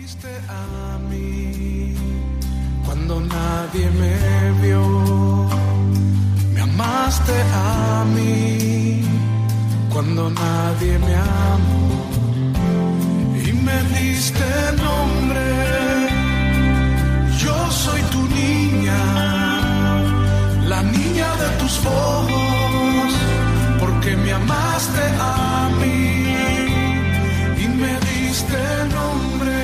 diste a mí cuando nadie me vio, me amaste a mí cuando nadie me amó y me diste nombre. Yo soy tu niña, la niña de tus ojos, porque me amaste a mí y me diste nombre.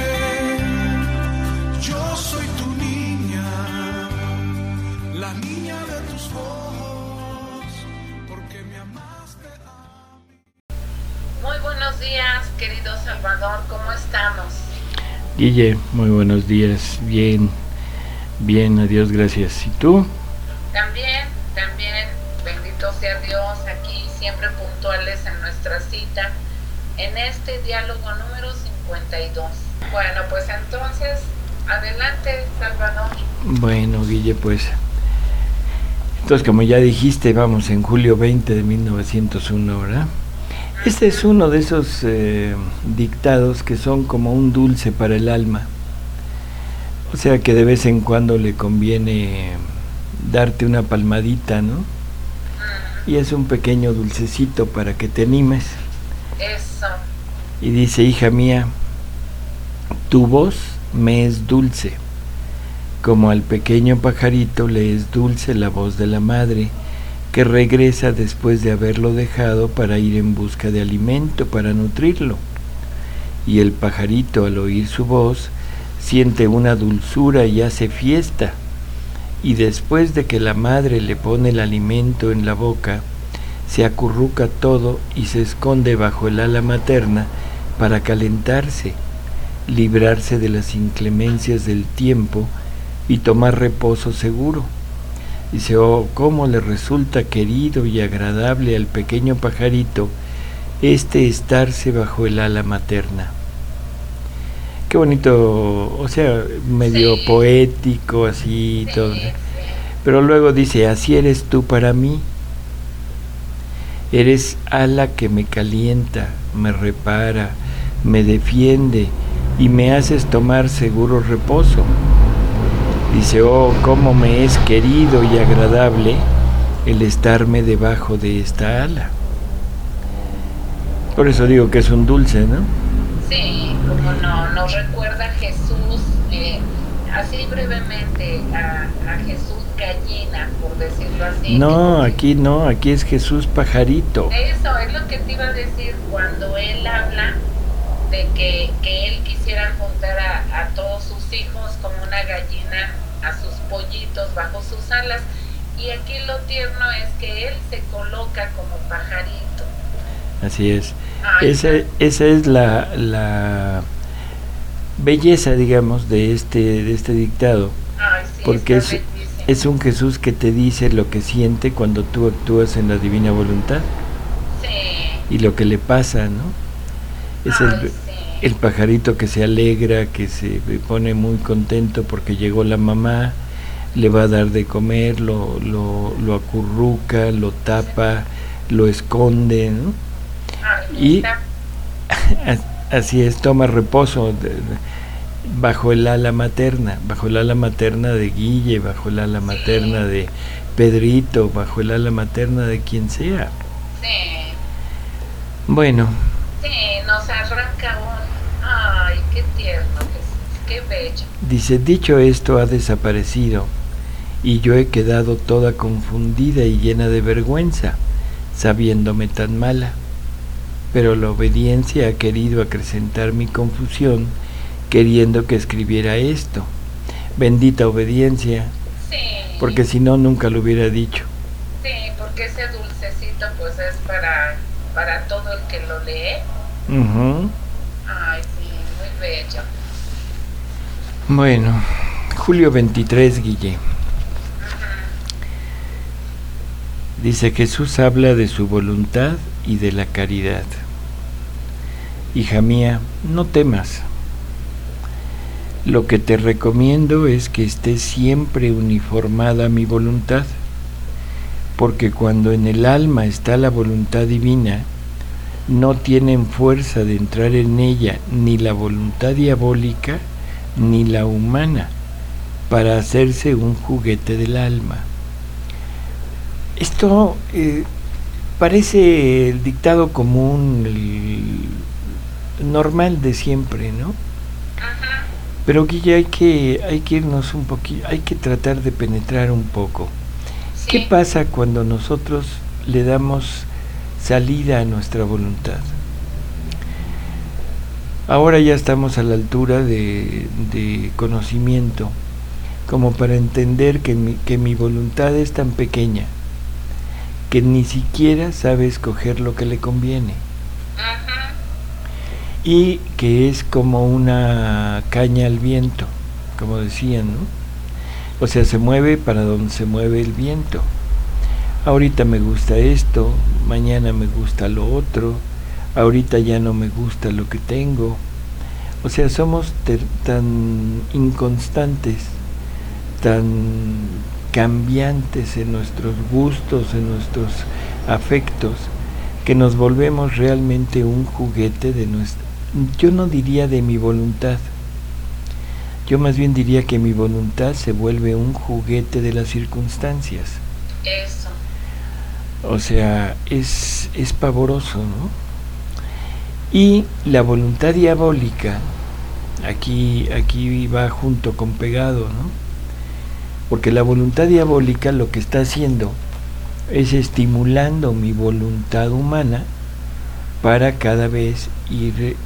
Yo soy tu niña, la niña de tus ojos, porque me amaste a mí. Muy buenos días, querido Salvador, ¿cómo estamos? Guille, muy buenos días, bien, adiós, gracias. ¿Y tú? También, bendito sea Dios, aquí siempre puntuales en nuestra cita, en este diálogo número 52. Bueno, pues entonces, adelante, Salvador. Bueno, Guille, pues, entonces como ya dijiste, vamos en julio 20 de 1901, ¿verdad? Este es uno de esos dictados que son como un dulce para el alma. O sea que de vez en cuando le conviene darte una palmadita, ¿no? Y es un pequeño dulcecito para que te animes. Eso. Y dice: hija mía, tu voz me es dulce, como al pequeño pajarito le es dulce la voz de la madre, que regresa después de haberlo dejado para ir en busca de alimento para nutrirlo. Y el pajarito, al oír su voz, siente una dulzura y hace fiesta. Y después de que la madre le pone el alimento en la boca, se acurruca todo y se esconde bajo el ala materna para calentarse, librarse de las inclemencias del tiempo y tomar reposo seguro. Dice: oh, cómo le resulta querido y agradable al pequeño pajarito estarse bajo el ala materna. Qué bonito, o sea, medio poético, así, todo. Sí. Pero luego dice: así eres tú para mí. Eres ala que me calienta, me repara, me defiende y me haces tomar seguro reposo. Dice: oh, cómo me es querido y agradable el estarme debajo de esta ala. Por eso digo que es un dulce, ¿no? Sí, como no, nos recuerda a Jesús, así brevemente, a Jesús gallina, por decirlo así. No, aquí es Jesús pajarito. Eso es lo que te iba a decir cuando él habla de que él quisiera juntar a todos sus hijos como una gallina a sus pollitos bajo sus alas, y aquí lo tierno es que él se coloca como pajarito. Así es. Ay, Esa es la belleza, digamos, de este dictado, ay, sí, porque está bellísimo. es un Jesús que te dice lo que siente cuando tú actúas en la divina voluntad. Sí. Y lo que le pasa, ¿no? Es Ay, el pajarito que se alegra, que se pone muy contento porque llegó la mamá, le va a dar de comer, lo acurruca, lo tapa, lo esconde, ¿no? Ay, Y así es, toma reposo bajo el ala materna de Guille, bajo el ala materna de Pedrito, bajo el ala materna de quien sea. Sí. Bueno. Sí, nos arranca ay, qué tierno, Jesús, qué bello. Dice: dicho esto, ha desaparecido, y yo he quedado toda confundida y llena de vergüenza, sabiéndome tan mala. Pero la obediencia ha querido acrecentar mi confusión, queriendo que escribiera esto. Bendita obediencia, Sí. porque si no, nunca lo hubiera dicho. Sí, porque ese dulcecito pues es para todo el que lo lee. Uh-huh. Ay, sí, muy bello. Bueno, julio 23, Guille. Dice: Jesús habla de su voluntad y de la caridad. Hija mía, no temas. Lo que te recomiendo es que estés siempre uniformada a mi voluntad, porque cuando en el alma está la voluntad divina, no tienen fuerza de entrar en ella ni la voluntad diabólica ni la humana, para hacerse un juguete del alma. Esto parece el dictado común, el normal de siempre, ¿no? Pero Guilla, hay que irnos un poquito, hay que tratar de penetrar un poco. Sí. ¿Qué pasa cuando nosotros le damos salida a nuestra voluntad? Ahora ya estamos a la altura de conocimiento, como para entender que mi voluntad es tan pequeña que ni siquiera sabe escoger lo que le conviene. Y que es como una caña al viento, como decían, ¿no? O sea, se mueve para donde se mueve el viento. Ahorita me gusta esto, mañana me gusta lo otro, ahorita ya no me gusta lo que tengo. O sea, somos tan inconstantes, tan cambiantes en nuestros gustos, en nuestros afectos, que nos volvemos realmente un juguete de nuestra... Yo no diría de mi voluntad, yo más bien diría que mi voluntad se vuelve un juguete de las circunstancias. Eso. O sea, es pavoroso, ¿no? Y la voluntad diabólica, aquí va junto con pegado, ¿no? Porque la voluntad diabólica lo que está haciendo es estimulando mi voluntad humana para cada vez ir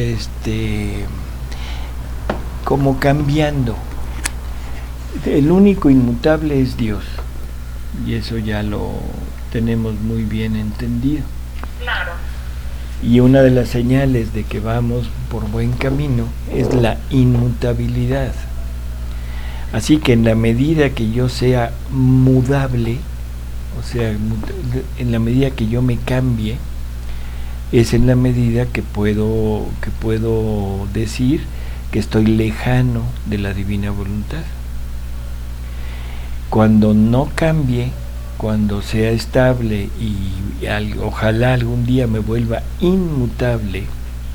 como cambiando. El único inmutable es Dios, y eso ya lo tenemos muy bien entendido. Claro. Y una de las señales de que vamos por buen camino es la inmutabilidad. Así que en la medida que yo sea mudable, o sea, en la medida que yo me cambie, es en la medida que puedo decir que estoy lejano de la divina voluntad. Cuando no cambie, cuando sea estable y ojalá algún día me vuelva inmutable,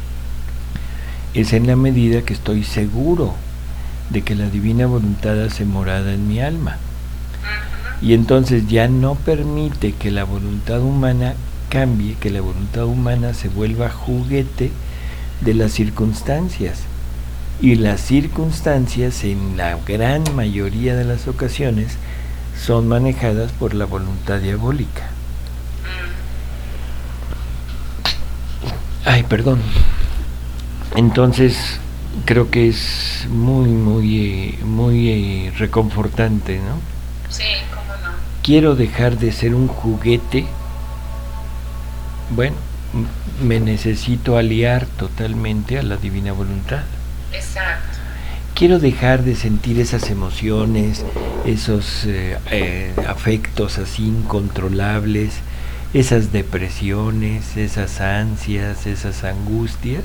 es en la medida que estoy seguro de que la divina voluntad hace morada en mi alma. Y entonces ya no permite que la voluntad humana cambie, que la voluntad humana se vuelva juguete de las circunstancias. Y las circunstancias, en la gran mayoría de las ocasiones, son manejadas por la voluntad diabólica. Ay, perdón. Entonces, creo que es muy reconfortante, ¿no? Sí, cómo no. Quiero dejar de ser un juguete. Bueno, me necesito aliar totalmente a la divina voluntad. Exacto. Quiero dejar de sentir esas emociones, esos afectos así incontrolables, esas depresiones, esas ansias, esas angustias.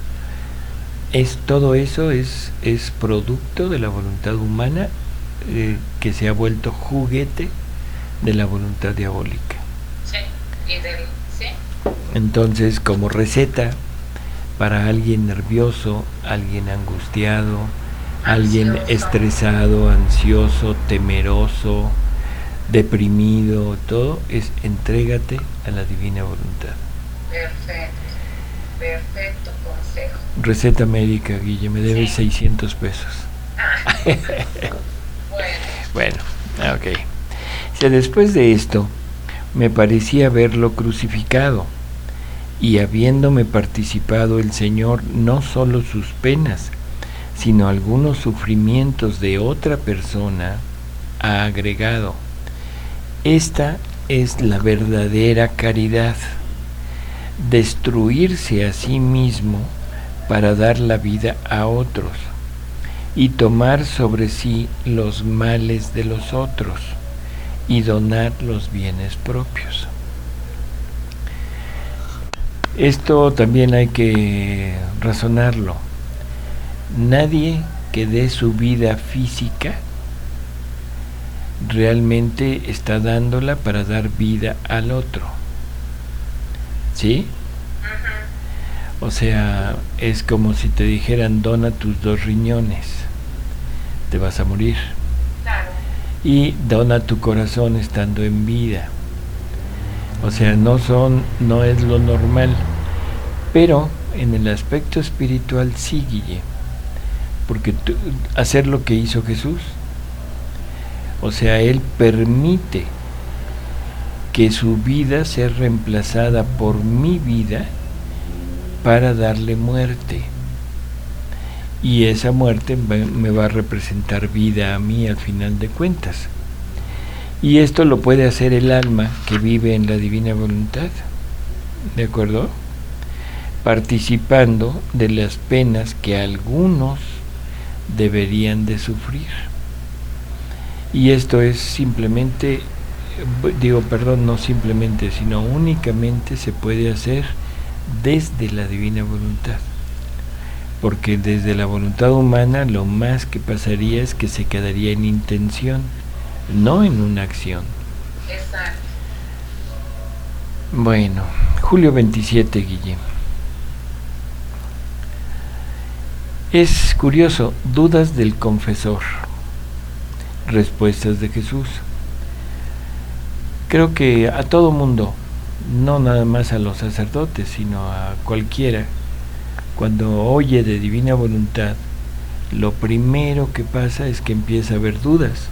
Todo eso es producto de la voluntad humana que se ha vuelto juguete de la voluntad diabólica. Sí, sí. Entonces, como receta para alguien nervioso, alguien angustiado, alguien estresado, ansioso, temeroso, deprimido, todo es entrégate a la divina voluntad. Perfecto consejo. Receta médica, Guille, me debes 600 pesos. Bueno, ok. O sea, después de esto, me parecía verlo crucificado, y habiéndome participado el Señor no solo sus penas, sino algunos sufrimientos de otra persona, ha agregado: esta es la verdadera caridad, destruirse a sí mismo para dar la vida a otros y tomar sobre sí los males de los otros y donar los bienes propios. Esto también hay que razonarlo. Nadie que dé su vida física realmente está dándola para dar vida al otro. ¿Sí? O sea, es como si te dijeran dona tus 2 riñones, te vas a morir. Claro. Y dona tu corazón estando en vida. O sea, no es lo normal, pero en el aspecto espiritual sí, Guille, porque hacer lo que hizo Jesús, o sea, Él permite que su vida sea reemplazada por mi vida para darle muerte, y esa muerte me va a representar vida a mí al final de cuentas. Y esto lo puede hacer el alma que vive en la divina voluntad, ¿de acuerdo? Participando de las penas que algunos deberían de sufrir. Y esto es simplemente, no simplemente, sino únicamente se puede hacer desde la divina voluntad. Porque desde la voluntad humana lo más que pasaría es que se quedaría en intención, no en una acción. Exacto. Bueno, julio 27, Guille. Es curioso, dudas del confesor, respuestas de Jesús. Creo que a todo mundo, no nada más a los sacerdotes, sino a cualquiera, cuando oye de divina voluntad, lo primero que pasa es que empieza a haber dudas.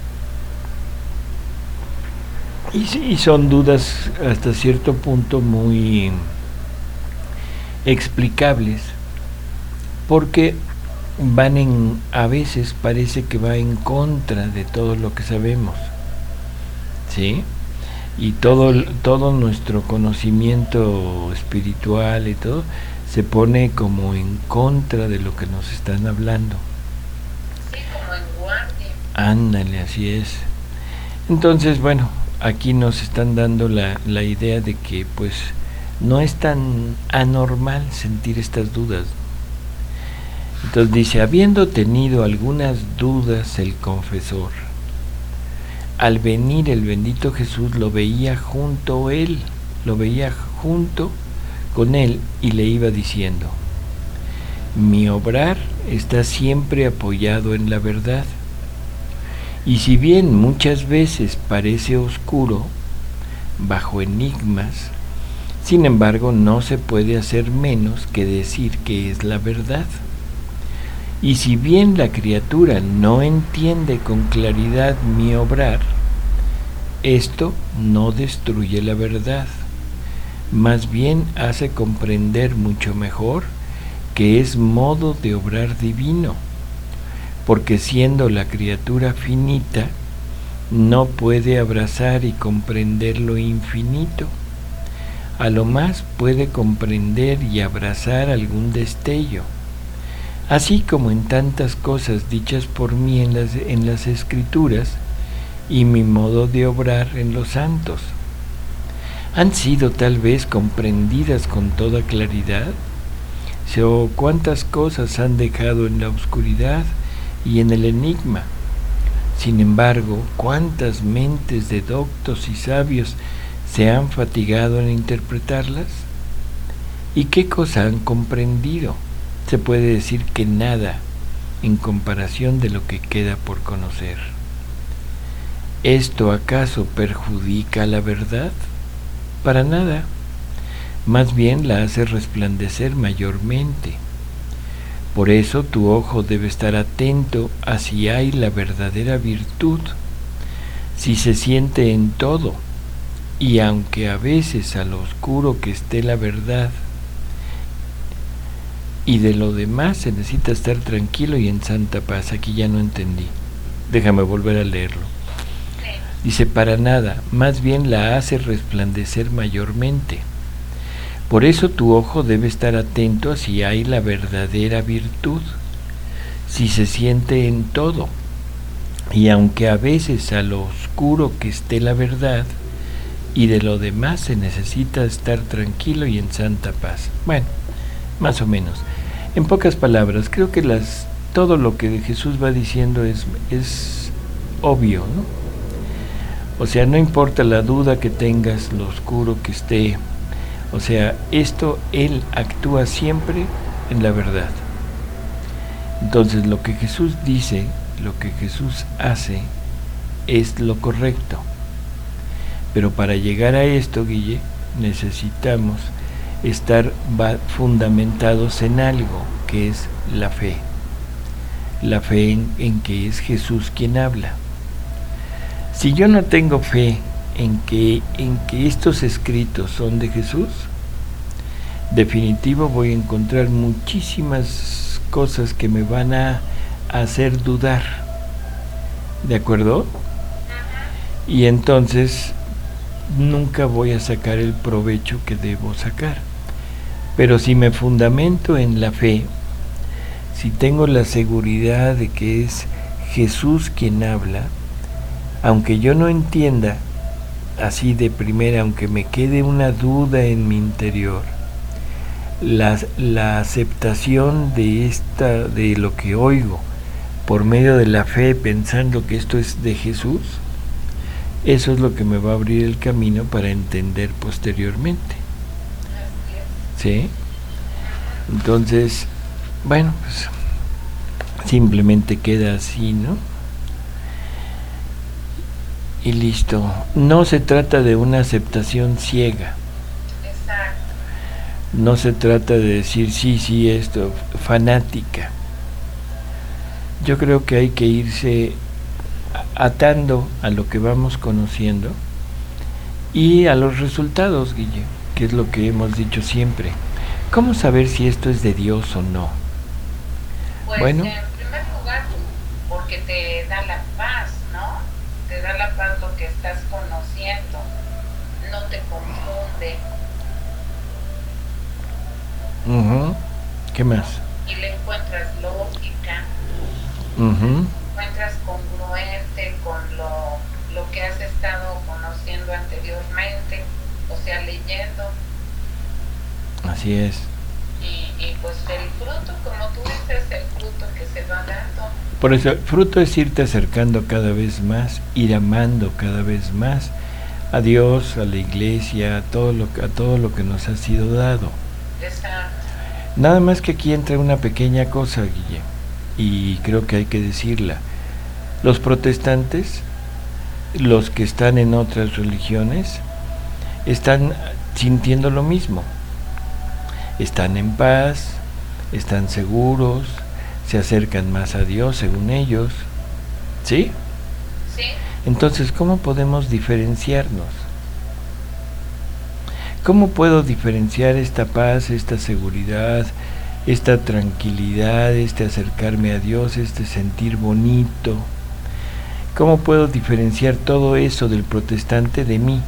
Y son dudas hasta cierto punto muy explicables, porque a veces parece que va en contra de todo lo que sabemos, ¿sí? Y todo nuestro conocimiento espiritual y todo se pone como en contra de lo que nos están hablando. Sí, como en guardia. Ándale, así es. Entonces, bueno, aquí nos están dando la idea de que pues no es tan anormal sentir estas dudas. Entonces dice, habiendo tenido algunas dudas el confesor, al venir el bendito Jesús lo veía junto con él y le iba diciendo, mi obrar está siempre apoyado en la verdad. Y si bien muchas veces parece oscuro, bajo enigmas, sin embargo no se puede hacer menos que decir que es la verdad. Y si bien la criatura no entiende con claridad mi obrar, esto no destruye la verdad, más bien hace comprender mucho mejor que es modo de obrar divino, porque siendo la criatura finita, no puede abrazar y comprender lo infinito. A lo más puede comprender y abrazar algún destello, así como en tantas cosas dichas por mí en las Escrituras y mi modo de obrar en los santos. ¿Han sido tal vez comprendidas con toda claridad? ¿O cuántas cosas han dejado en la oscuridad y en el enigma? Sin embargo, ¿cuántas mentes de doctos y sabios se han fatigado en interpretarlas? ¿Y qué cosa han comprendido? Se puede decir que nada en comparación de lo que queda por conocer. ¿Esto acaso perjudica la verdad? Para nada, más bien la hace resplandecer mayormente. Por eso tu ojo debe estar atento a si hay la verdadera virtud, si se siente en todo, y aunque a veces a lo oscuro que esté la verdad, y de lo demás se necesita estar tranquilo y en santa paz. Aquí ya no entendí, déjame volver a leerlo. Dice, para nada, más bien la hace resplandecer mayormente. Por eso tu ojo debe estar atento a si hay la verdadera virtud, si se siente en todo, y aunque a veces a lo oscuro que esté la verdad, y de lo demás se necesita estar tranquilo y en santa paz. Bueno, más o menos. En pocas palabras, creo que todo lo que Jesús va diciendo es obvio, ¿no? O sea, no importa la duda que tengas, lo oscuro que esté, O sea, Él actúa siempre en la verdad. Entonces, lo que Jesús dice, lo que Jesús hace, es lo correcto. Pero para llegar a esto, Guille, necesitamos estar fundamentados en algo, que es la fe. La fe en que es Jesús quien habla. Si yo no tengo fe en que estos escritos son de Jesús, definitivo voy a encontrar muchísimas cosas que me van a hacer dudar. ¿De acuerdo? Y entonces nunca voy a sacar el provecho que debo sacar. Pero si me fundamento en la fe, si tengo la seguridad de que es Jesús quien habla, aunque yo no entienda así de primera, aunque me quede una duda en mi interior, la aceptación de lo que oigo por medio de la fe, pensando que esto es de Jesús, eso es lo que me va a abrir el camino para entender posteriormente. ¿Sí? Entonces, bueno, pues simplemente queda así, ¿no? Y listo. No se trata de una aceptación ciega. Exacto. No se trata de decir sí, esto, fanática. Yo creo que hay que irse atando a lo que vamos conociendo y a los resultados, Guille, que es lo que hemos dicho siempre. ¿Cómo saber si esto es de Dios o no? Pues bueno, en primer lugar, porque te da la paz, ¿no? Te da la paz lo que estás conociendo, no te confunde. ¿Qué más? Y le encuentras lógica, encuentras congruente con lo que has estado conociendo anteriormente, o sea, leyendo. Así es. Y pues el fruto, como tú dices, el fruto que se va dando. Por eso, el fruto es irte acercando cada vez más, ir amando cada vez más a Dios, a la iglesia, a todo lo que nos ha sido dado. Exacto. Nada más que aquí entra una pequeña cosa, Guille, y creo que hay que decirla. Los protestantes, los que están en otras religiones, están sintiendo lo mismo. Están en paz, están seguros, se acercan más a Dios según ellos. ¿Sí? Sí. Entonces, ¿cómo podemos diferenciarnos? ¿Cómo puedo diferenciar esta paz, esta seguridad, esta tranquilidad, este acercarme a Dios, este sentir bonito? ¿Cómo puedo diferenciar todo eso del protestante de mí?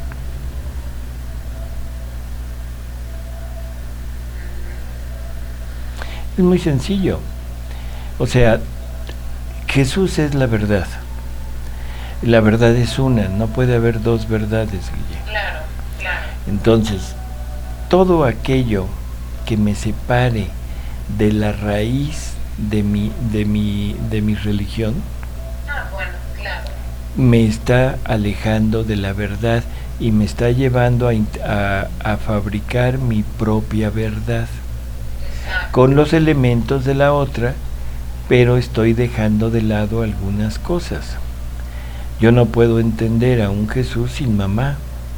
Es muy sencillo. O sea, Jesús es la verdad. La verdad es una, no puede haber dos verdades, Guille. Claro, claro. Entonces, todo aquello que me separe de la raíz de mi religión, Bueno, claro. me está alejando de la verdad y me está llevando a fabricar mi propia verdad con los elementos de la otra, pero estoy dejando de lado algunas cosas. Yo no puedo entender a un Jesús sin mamá.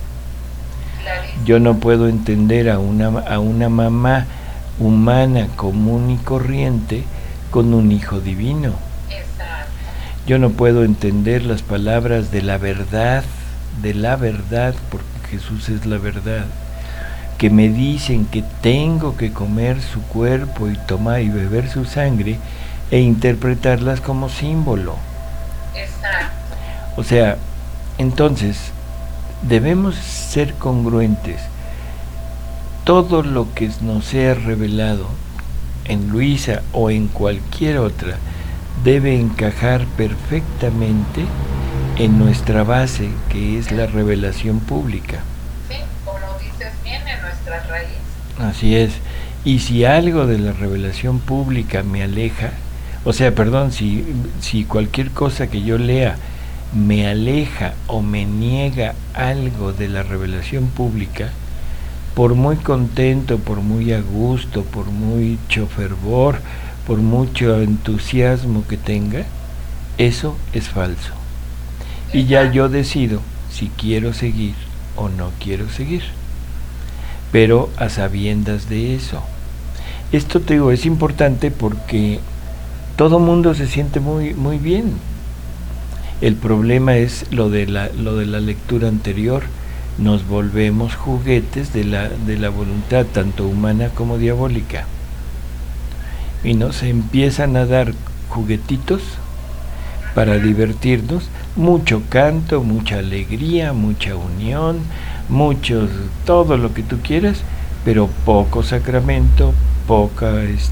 Yo no puedo entender a una mamá humana común y corriente con un hijo divino. Yo no puedo entender las palabras de la verdad, porque Jesús es la verdad, que me dicen que tengo que comer su cuerpo y tomar y beber su sangre e interpretarlas como símbolo. Exacto. O sea, entonces debemos ser congruentes. Todo lo que nos sea revelado en Luisa o en cualquier otra debe encajar perfectamente en nuestra base, que es la revelación pública. Sí, como dices bien, en nuestra raíz. Así es. Y si algo de la revelación pública me aleja, o sea, perdón, si cualquier cosa que yo lea me aleja o me niega algo de la revelación pública, por muy contento, por muy a gusto, por mucho fervor, por mucho entusiasmo que tenga, eso es falso. Y ya yo decido si quiero seguir o no quiero seguir, pero a sabiendas de eso. Esto, te digo, es importante porque todo mundo se siente muy bien. El problema es lo de la lectura anterior. Nos volvemos juguetes de la voluntad, tanto humana como diabólica. Y nos empiezan a dar juguetitos para divertirnos, mucho canto, mucha alegría, mucha unión, todo lo que tú quieras, pero poco sacramento, poca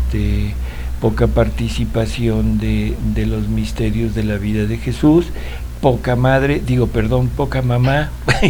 participación de los misterios de la vida de Jesús, poca mamá,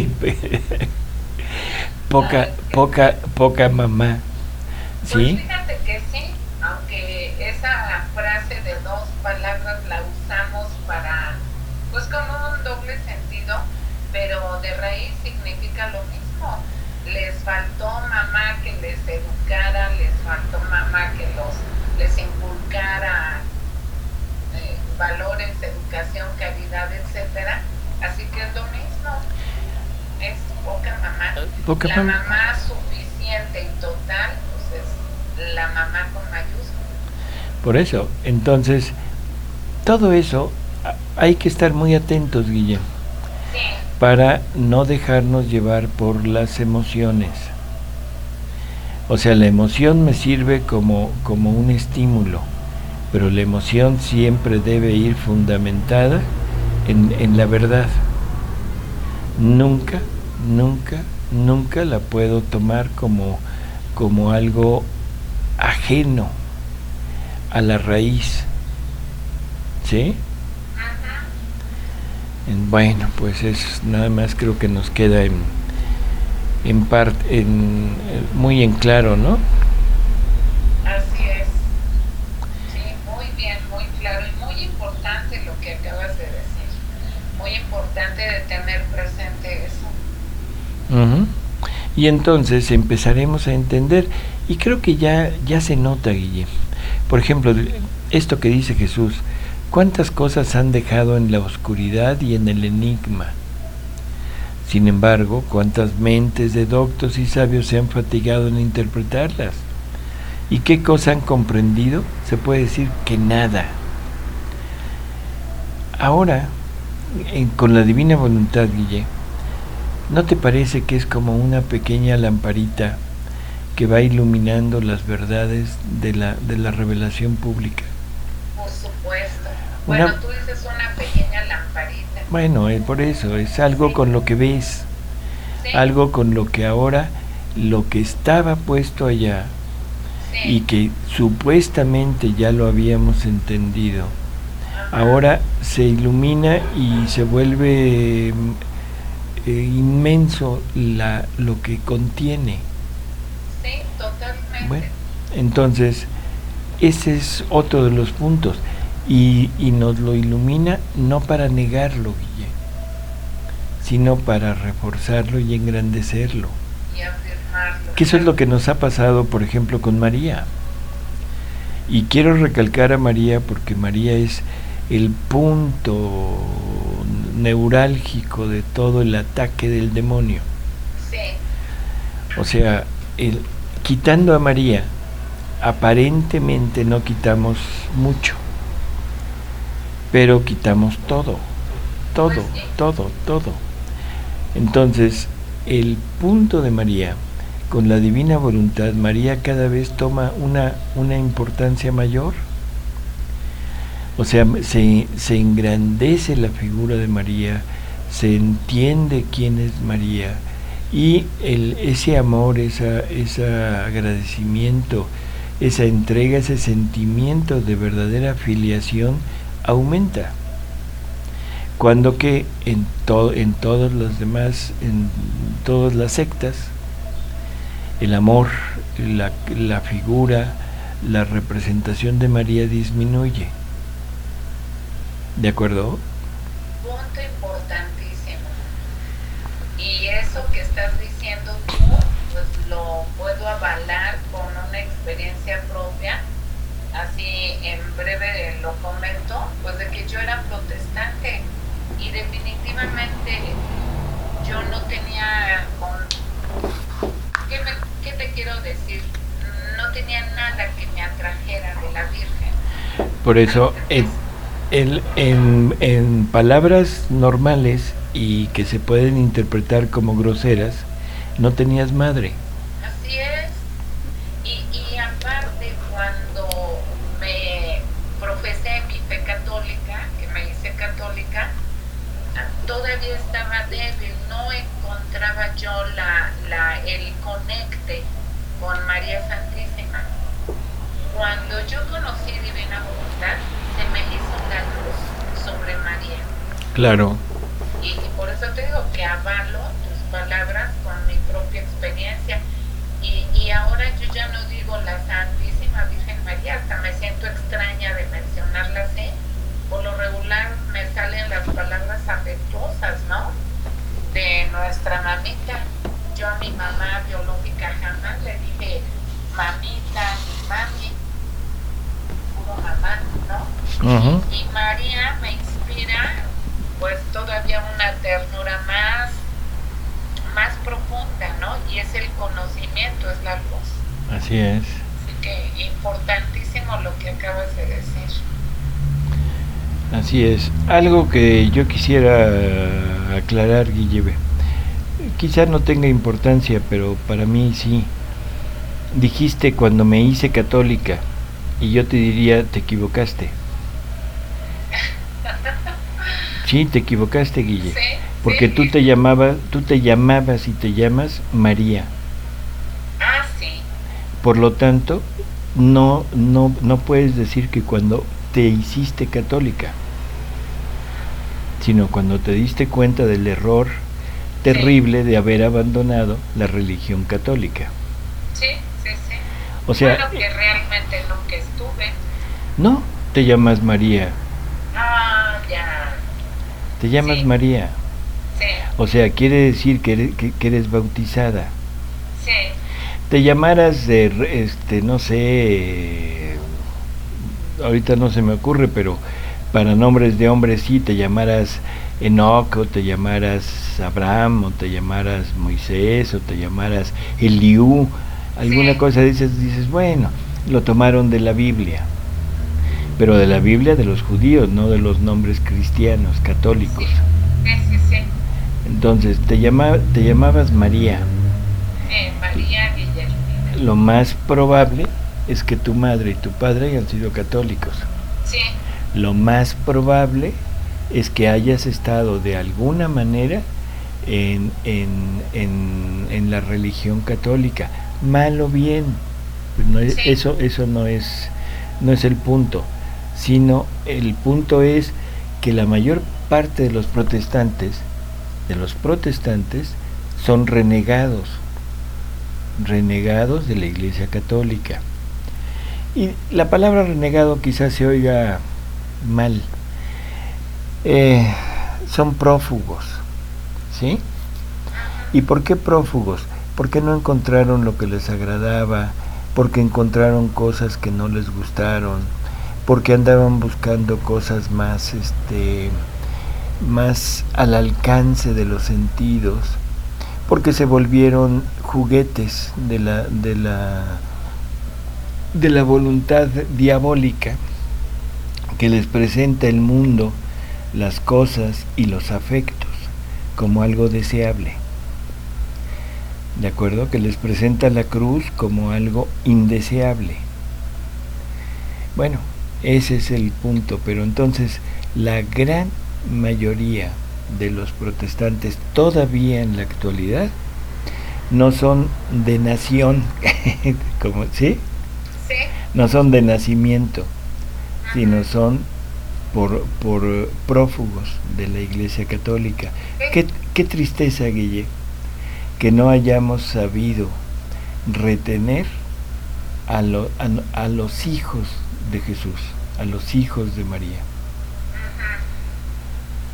poca mamá, ¿sí? Pues fíjate que sí, aunque esa frase de dos palabras la usamos pues con un doble sentido, pero de raíz significa lo mismo. Les faltó mamá que les educara, les faltó mamá que les inculcara valores, educación, caridad, etcétera. Así que es lo mismo. Es poca mamá. Mamá suficiente y total, pues es la mamá con mayúscula. Por eso, entonces, todo eso hay que estar muy atentos, Guille, sí, para no dejarnos llevar por las emociones. O sea, la emoción me sirve como un estímulo, pero la emoción siempre debe ir fundamentada en la verdad. Nunca la puedo tomar como algo ajeno a la raíz, ¿sí? Bueno, pues es nada más, creo que nos queda muy en claro, ¿no? Así es. Sí, muy bien, muy claro y muy importante lo que acabas de decir. Muy importante de tener presente eso. Uh-huh. Y entonces empezaremos a entender, y creo que ya se nota, Guille. Por ejemplo, esto que dice Jesús, ¿cuántas cosas han dejado en la oscuridad y en el enigma? Sin embargo, ¿cuántas mentes de doctos y sabios se han fatigado en interpretarlas? ¿Y qué cosa han comprendido? Se puede decir que nada. Ahora, con la divina voluntad, Guille, ¿no te parece que es como una pequeña lamparita que va iluminando las verdades de la revelación pública? Por supuesto. Bueno, tú dices una pequeña lamparita. Bueno, por eso, es algo con lo que ves, algo con lo que ahora, lo que estaba puesto allá, y que supuestamente ya lo habíamos entendido, ahora se ilumina y se vuelve inmenso lo que contiene. Sí, totalmente. Bueno, entonces, ese es otro de los puntos. Y nos lo ilumina no para negarlo, Guille, sino para reforzarlo y engrandecerlo. Y afirmarlo. Que eso es lo que nos ha pasado, por ejemplo, con María. Y quiero recalcar a María porque María es el punto neurálgico de todo el ataque del demonio. Sí. O sea, quitando a María, aparentemente no quitamos mucho, pero quitamos todo. Entonces, el punto de María, con la divina voluntad, María cada vez toma una importancia mayor. O sea, se engrandece la figura de María, se entiende quién es María, y ese amor, ese agradecimiento, esa entrega, ese sentimiento de verdadera filiación aumenta. Cuando que en todos los demás, en todas las sectas, el amor, la figura, la representación de María disminuye. ¿De acuerdo? Punto importantísimo. Y eso que estás diciendo tú, pues lo puedo avalar con una experiencia propia. Así en breve lo comento, pues de que yo era protestante y definitivamente yo no tenía, ¿qué te quiero decir? No tenía nada que me atrajera de la Virgen. Por eso, en palabras normales y que se pueden interpretar como groseras, no tenías madre. Así es. Y aparte, cuando me profesé mi fe católica, que me hice católica, todavía estaba débil, no encontraba yo el conecte con María Santísima. Cuando yo conocí Divina Voluntad, se me hizo la luz sobre María. Claro. Y por eso te digo que avalo tus palabras con mi propia experiencia. Y ahora yo ya no digo la Santísima Virgen María, hasta me siento extraña de mencionarla así. Por lo regular me salen las palabras afectuosas, ¿no? De nuestra mamita. Yo a mi mamá biológica jamás le dije mamita ni mami, puro mamá, ¿no? Uh-huh. Y María me inspira pues todavía una ternura más profunda, ¿no? Y es el conocimiento, es la luz. Así es. Así que importantísimo lo que acabas de decir. Así es. Algo que yo quisiera aclarar, Guille, quizá no tenga importancia, pero para mí sí. Dijiste cuando me hice católica, y yo te diría, te equivocaste. Sí, te equivocaste, Guille. Sí, porque sí. tú te llamabas y te llamas María. Ah, sí. Por lo tanto, no puedes decir que cuando te hiciste católica, sino cuando te diste cuenta del error terrible de haber abandonado la religión católica. Sí. O sea, bueno, que realmente nunca estuve. No, te llamas María. Ah, ya. Te llamas Sí. María. Sí, O sea, quiere decir que eres bautizada. sí. Te llamaras no sé, ahorita no se me ocurre, pero para nombres de hombres sí, te llamaras Enoc, o te llamaras Abraham, o te llamaras Moisés, o te llamaras Eliú, alguna Sí. cosa dices, bueno, lo tomaron de la Biblia, pero de la Biblia de los judíos, no de los nombres cristianos, católicos. Sí. Entonces, te llamabas María. María Guillermina. Lo más probable es que tu madre y tu padre hayan sido católicos. Sí. Lo más probable es que hayas estado de alguna manera en la religión católica, mal o bien. Pues no es, Sí. eso no es el punto, sino el punto es que la mayor parte de los protestantes son renegados de la Iglesia Católica. Y la palabra renegado quizás se oiga mal. Son prófugos, ¿sí? ¿Y por qué prófugos? Porque no encontraron lo que les agradaba, porque encontraron cosas que no les gustaron, porque andaban buscando cosas más al alcance de los sentidos, porque se volvieron juguetes de la voluntad diabólica que les presenta el mundo, las cosas y los afectos como algo deseable. ¿De acuerdo? Que les presenta la cruz como algo indeseable. Bueno, ese es el punto, pero entonces la gran mayoría de los protestantes todavía en la actualidad no son de nación, como, ¿sí? Sí. No son de nacimiento, sino son por prófugos de la Iglesia Católica. Qué tristeza, Guille, que no hayamos sabido retener a los hijos de Jesús, a los hijos de María.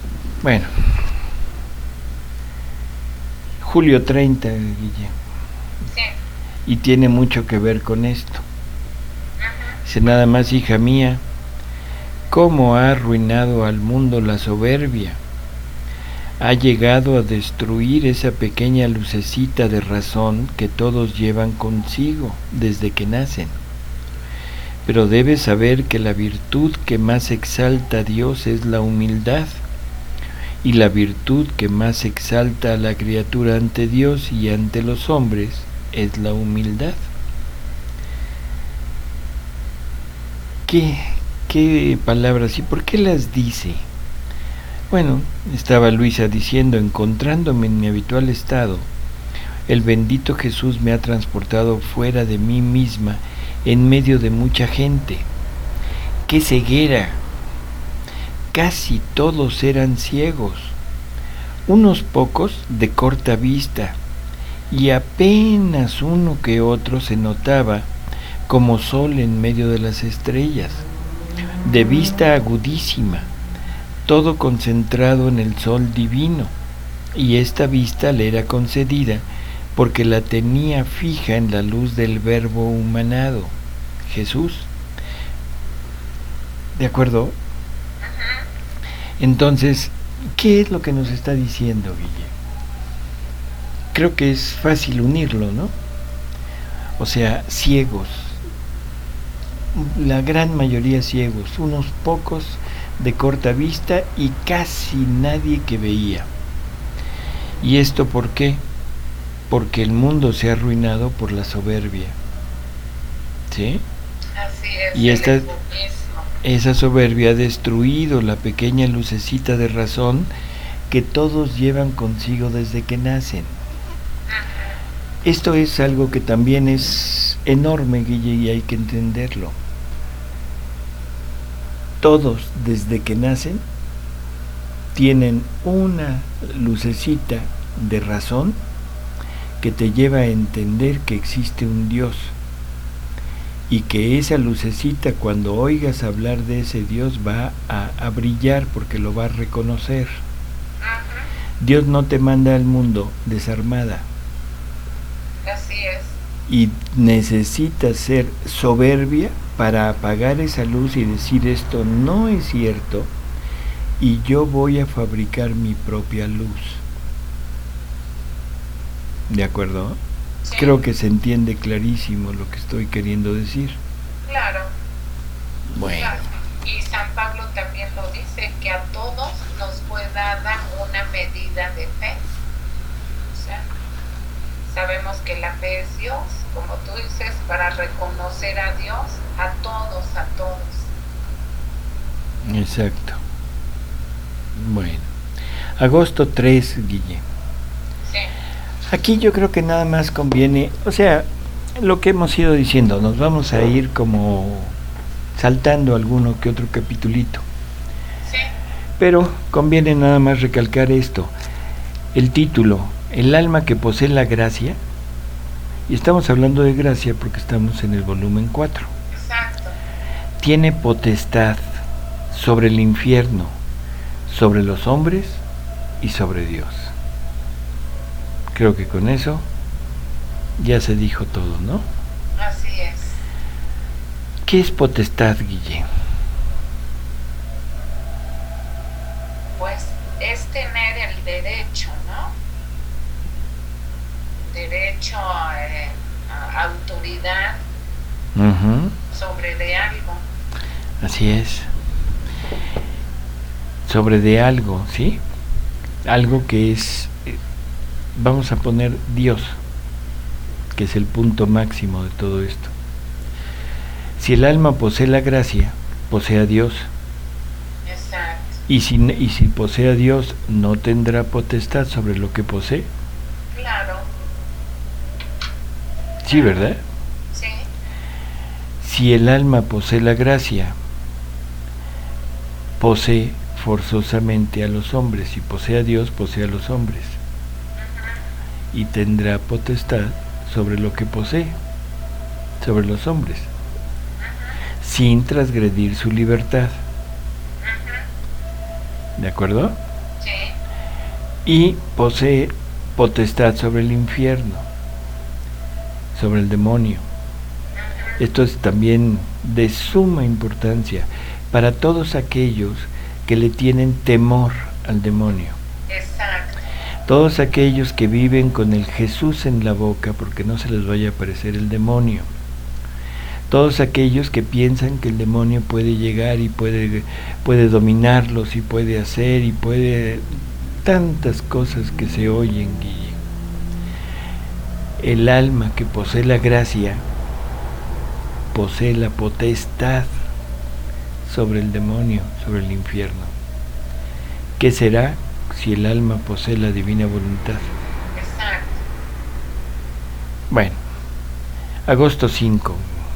Bueno, julio 30, Guille. Sí. Y tiene mucho que ver con esto. Ajá. Dice nada más, hija mía, cómo ha arruinado al mundo la soberbia. Ha llegado a destruir esa pequeña lucecita de razón que todos llevan consigo desde que nacen. Pero debes saber que la virtud que más exalta a Dios es la humildad, y la virtud que más exalta a la criatura ante Dios y ante los hombres es la humildad. ¿Qué palabras y por qué las dice? Bueno, estaba Luisa diciendo, encontrándome en mi habitual estado, el bendito Jesús me ha transportado fuera de mí misma, en medio de mucha gente. ¡Qué ceguera! Casi todos eran ciegos, unos pocos de corta vista, y apenas uno que otro se notaba como sol en medio de las estrellas, de vista agudísima, todo concentrado en el sol divino, y esta vista le era concedida porque la tenía fija en la luz del Verbo humanado, Jesús. ¿De acuerdo? Entonces, ¿qué es lo que nos está diciendo, Guille? Creo que es fácil unirlo, ¿no? O sea, ciegos, la gran mayoría ciegos, unos pocos de corta vista y casi nadie que veía. ¿Y esto por qué? Porque el mundo se ha arruinado por la soberbia. ¿Sí? Así es. Y esa soberbia ha destruido la pequeña lucecita de razón que todos llevan consigo desde que nacen. Esto es algo que también es enorme, Guille, y hay que entenderlo. Todos desde que nacen tienen una lucecita de razón que te lleva a entender que existe un Dios, y que esa lucecita, cuando oigas hablar de ese Dios, va a brillar porque lo va a reconocer. Dios no te manda al mundo desarmada. Así es. Y necesitas ser soberbia para apagar esa luz y decir, esto no es cierto, y yo voy a fabricar mi propia luz. ¿De acuerdo? Sí. Creo que se entiende clarísimo lo que estoy queriendo decir. Claro. Bueno. Claro. Y San Pablo también lo dice, que a todos nos fue dada una medida de fe. O sea, sabemos que la fe es Dios, como tú dices, para reconocer a Dios, a todos, a todos. Exacto. Bueno. Agosto 3, Guille. Sí. Aquí yo creo que nada más conviene, o sea, lo que hemos ido diciendo, nos vamos a ir como saltando alguno que otro capitulito. Sí. Pero conviene nada más recalcar esto. El título, el alma que posee la gracia, y estamos hablando de gracia porque estamos en el volumen 4. Exacto. Tiene potestad sobre el infierno, sobre los hombres y sobre Dios. Creo que con eso ya se dijo todo, ¿no? Así es. ¿Qué es potestad, Guille? Pues es tener el derecho, ¿no? Derecho a autoridad sobre de algo. Así es. Sobre de algo, ¿sí? Algo que es, vamos a poner Dios, que es el punto máximo de todo esto. Si el alma posee la gracia, posee a Dios. Exacto. Y si posee a Dios, ¿no tendrá potestad sobre lo que posee? Claro. Sí, ¿verdad? Sí. Si el alma posee la gracia, posee forzosamente a los hombres. Si posee a Dios, posee a los hombres. Y tendrá potestad sobre lo que posee, sobre los hombres, sin transgredir su libertad. ¿De acuerdo? Sí. Y posee potestad sobre el infierno. sobre el demonio. Esto es también de suma importancia para todos aquellos que le tienen temor al demonio. Exacto. Todos aquellos que viven con el Jesús en la boca porque no se les vaya a aparecer el demonio. Todos aquellos que piensan que el demonio puede llegar y puede dominarlos y puede hacer y puede tantas cosas que se oyen, Guille. El alma que posee la gracia posee la potestad sobre el demonio, sobre el infierno. ¿Qué será si el alma posee la divina voluntad? Exacto. Bueno, agosto 5.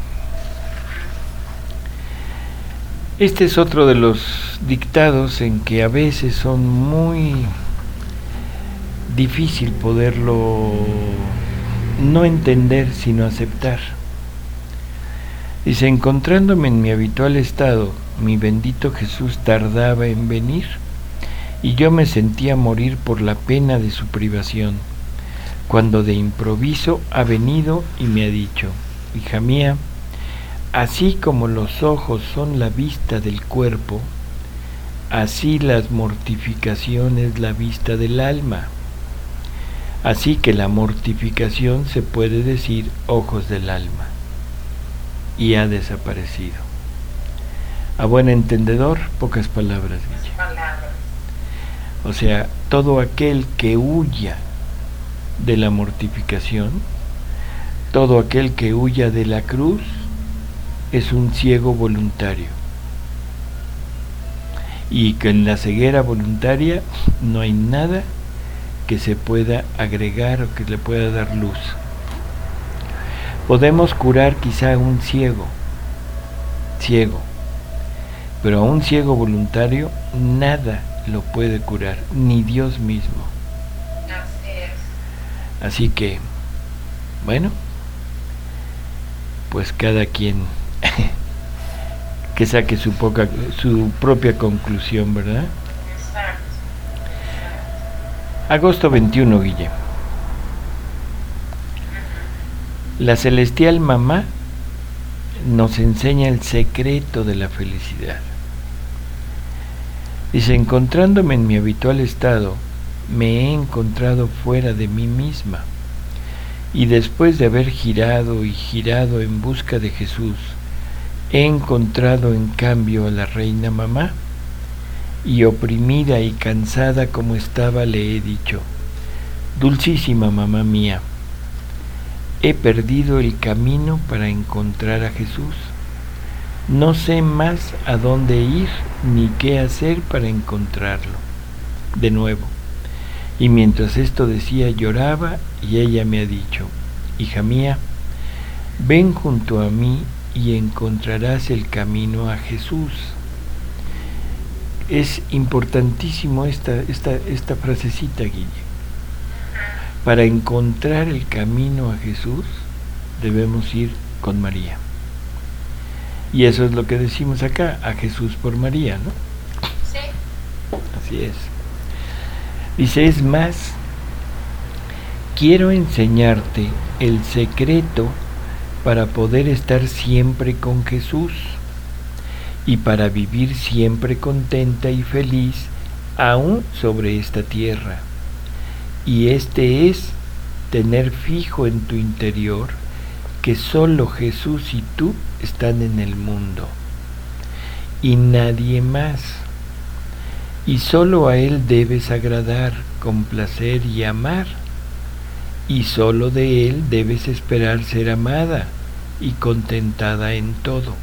Este es otro de los dictados en que a veces son muy difícil poderlo no entender sino aceptar. Dice: encontrándome en mi habitual estado, mi bendito Jesús tardaba en venir y yo me sentía morir por la pena de su privación, cuando de improviso ha venido y me ha dicho: hija mía, así como los ojos son la vista del cuerpo, así las mortificaciones la vista del alma. Así que la mortificación se puede decir ojos del alma. Y ha desaparecido. A buen entendedor, pocas palabras, Guille. O sea, todo aquel que huya de la mortificación, todo aquel que huya de la cruz, es un ciego voluntario. Y que en la ceguera voluntaria no hay nada que se pueda agregar o que le pueda dar luz. Podemos curar quizá a un ciego, pero a un ciego voluntario nada lo puede curar, ni Dios mismo. Así es. Así que, bueno, pues cada quien que saque su propia conclusión, ¿verdad? Exacto. Agosto 21, Guille. La celestial mamá nos enseña el secreto de la felicidad. Dice: encontrándome en mi habitual estado, me he encontrado fuera de mí misma, y después de haber girado y girado en busca de Jesús, he encontrado en cambio a la reina mamá, y oprimida y cansada como estaba le he dicho: dulcísima mamá mía, he perdido el camino para encontrar a Jesús. No sé más a dónde ir ni qué hacer para encontrarlo. De nuevo. Y mientras esto decía, lloraba, y ella me ha dicho: hija mía, ven junto a mí y encontrarás el camino a Jesús. Es importantísimo esta frasecita, Guille. Para encontrar el camino a Jesús debemos ir con María. Y eso es lo que decimos acá: a Jesús por María, ¿no? Sí. Así es. Dice: es más, quiero enseñarte el secreto para poder estar siempre con Jesús y para vivir siempre contenta y feliz aún sobre esta tierra. Y este es tener fijo en tu interior que solo Jesús y tú están en el mundo y nadie más, y solo a Él debes agradar, complacer y amar, y solo de Él debes esperar ser amada y contentada en todo.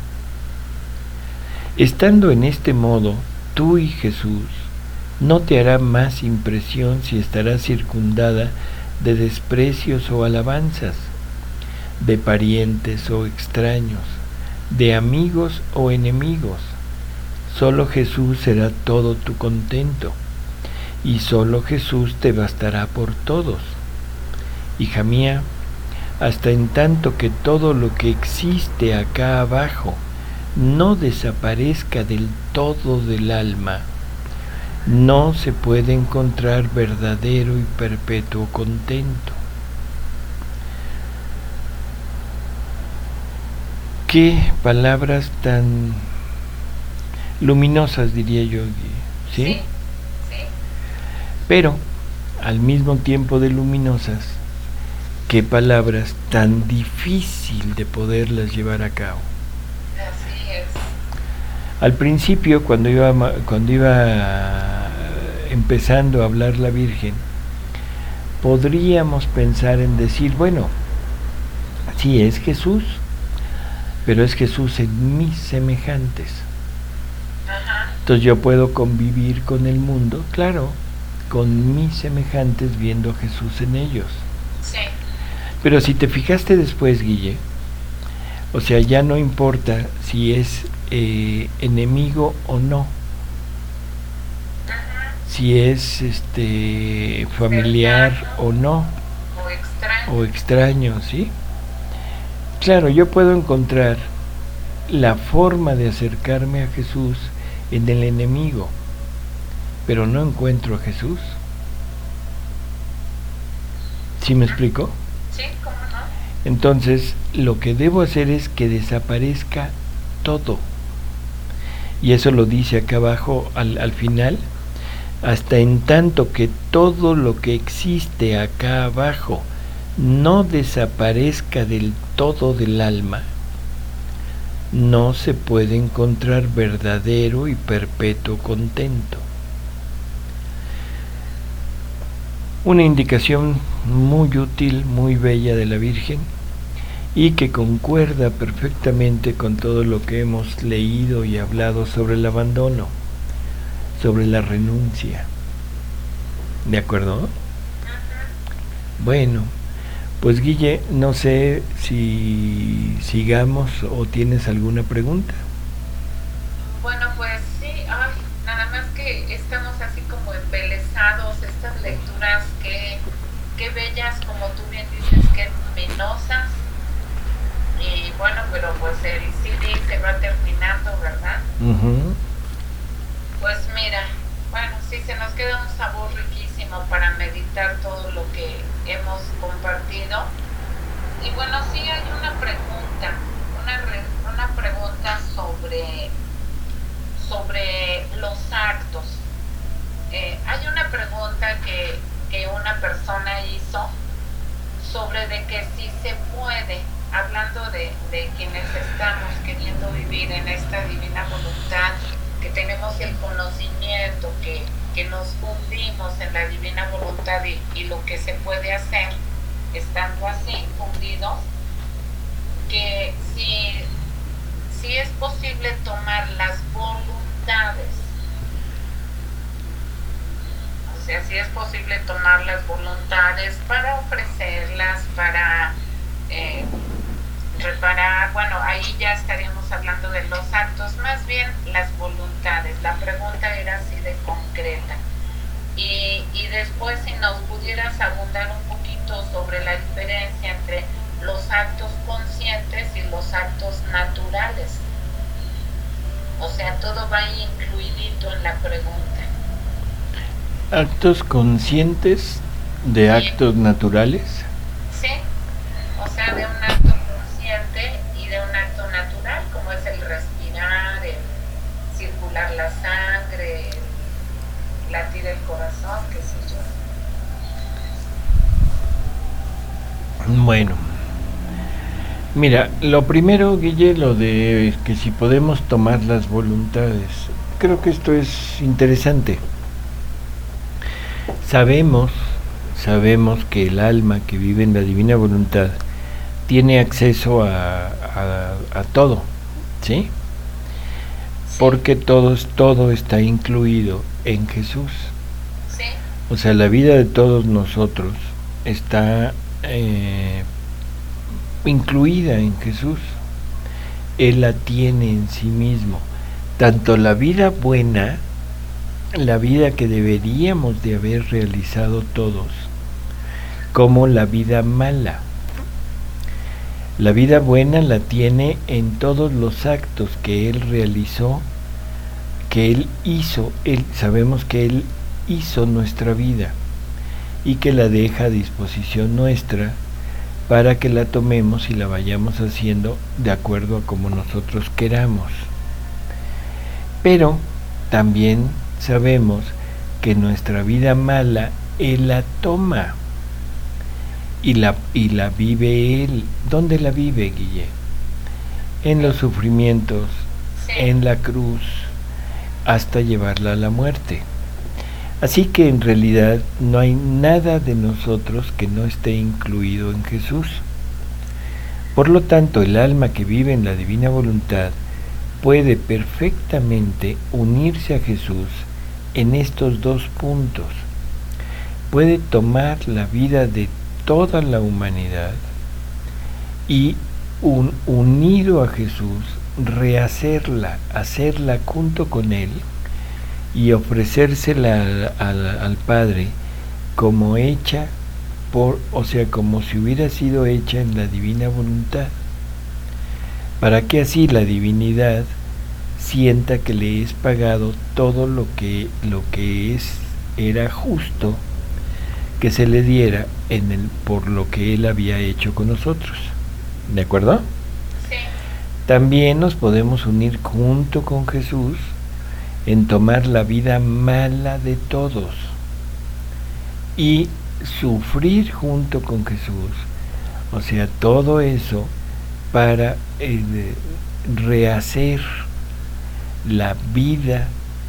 Estando en este modo, tú y Jesús, no te hará más impresión si estarás circundada de desprecios o alabanzas, de parientes o extraños, de amigos o enemigos. Solo Jesús será todo tu contento, y solo Jesús te bastará por todos. Hija mía, hasta en tanto que todo lo que existe acá abajo no desaparezca del todo del alma, no se puede encontrar verdadero y perpetuo contento. Qué palabras tan luminosas, diría yo, ¿sí? Sí, sí. Pero, al mismo tiempo de luminosas, qué palabras tan difícil de poderlas llevar a cabo. Así es. Al principio, cuando iba empezando a hablar la Virgen, podríamos pensar en decir, bueno, sí es Jesús, pero es Jesús en mis semejantes. Ajá. Entonces yo puedo convivir con el mundo, claro, con mis semejantes viendo a Jesús en ellos. Sí. Pero si te fijaste después, Guille, o sea, ya no importa si es enemigo o no, Ajá. si es familiar Cercano. o no, O extraño. extraño, ¿sí? Claro, yo puedo encontrar la forma de acercarme a Jesús en el enemigo, pero no encuentro a Jesús. ¿Sí me explico? Sí, ¿cómo no? Entonces, lo que debo hacer es que desaparezca todo. Y eso lo dice acá abajo al final. Hasta en tanto que todo lo que existe acá abajo no desaparezca del todo del alma, no se puede encontrar verdadero y perpetuo contento. Una indicación muy útil, muy bella de la Virgen, y que concuerda perfectamente con todo lo que hemos leído y hablado sobre el abandono, sobre la renuncia. ¿De acuerdo? Bueno, pues Guille, no sé si sigamos o tienes alguna pregunta. Bueno, pues sí, ay, nada más que estamos así como embelesados, estas lecturas que bellas, como tú bien dices, que luminosas. Y bueno, pero pues el CD se va terminando, ¿verdad? Uh-huh. Pues mira, bueno, sí, se nos queda un sabor riquísimo para meditar todo lo que hemos compartido. Y bueno, sí hay una pregunta, una pregunta sobre los actos. Hay una pregunta que una persona hizo sobre de que si se puede, hablando de quienes estamos queriendo vivir en esta divina voluntad, que tenemos el conocimiento, que nos fundimos en la divina voluntad y lo que se puede hacer estando así fundidos, que si es posible tomar las voluntades, o sea, si es posible tomar las voluntades para ofrecerlas, para reparar, bueno, ahí ya estaríamos hablando de los actos, más bien las voluntades. La pregunta era así de concreta. Y después, si nos pudieras abundar un poquito sobre la diferencia entre los actos conscientes y los actos naturales. O sea, todo va incluidito en la pregunta. ¿Actos conscientes de actos naturales? Sí, o sea, de un acto consciente y de un acto natural, como es el respirar, el circular la sangre, el latir el corazón, qué sé yo. Bueno, mira, lo primero, Guille, lo de que si podemos tomar las voluntades. Creo que esto es interesante. Sabemos que el alma que vive en la divina voluntad tiene acceso a todo, ¿sí? Porque todo está incluido en Jesús. Sí. O sea, la vida de todos nosotros está incluida en Jesús. Él la tiene en sí mismo. Tanto la vida buena, la vida que deberíamos de haber realizado todos, como la vida mala. La vida buena la tiene en todos los actos que Él realizó, que Él hizo. Sabemos que Él hizo nuestra vida y que la deja a disposición nuestra para que la tomemos y la vayamos haciendo de acuerdo a como nosotros queramos. Pero también sabemos que nuestra vida mala Él la toma y la vive Él. ¿Dónde la vive, Guille? En los sufrimientos, en la cruz, hasta llevarla a la muerte. Así que en realidad no hay nada de nosotros que no esté incluido en Jesús. Por lo tanto, el alma que vive en la divina voluntad puede perfectamente unirse a Jesús en estos dos puntos. Puede tomar la vida de toda la humanidad y unido a Jesús, rehacerla, hacerla junto con Él y ofrecérsela al Padre como hecha como si hubiera sido hecha en la divina voluntad, para que así la divinidad sienta que le es pagado todo lo que era justo que se le diera por lo que Él había hecho con nosotros. ¿De acuerdo? Sí. También nos podemos unir junto con Jesús en tomar la vida mala de todos y sufrir junto con Jesús, o sea, todo eso para rehacer la vida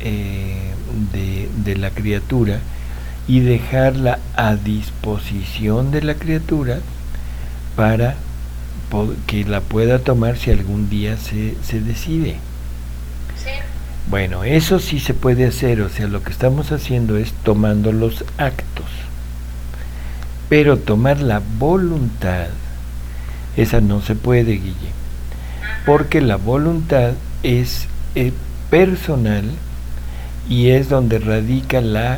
de la criatura y dejarla a disposición de la criatura para que la pueda tomar si algún día se decide. Sí. Bueno, eso sí se puede hacer, o sea, lo que estamos haciendo es tomando los actos. Pero tomar la voluntad, esa no se puede, Guille, porque la voluntad es personal y es donde radica la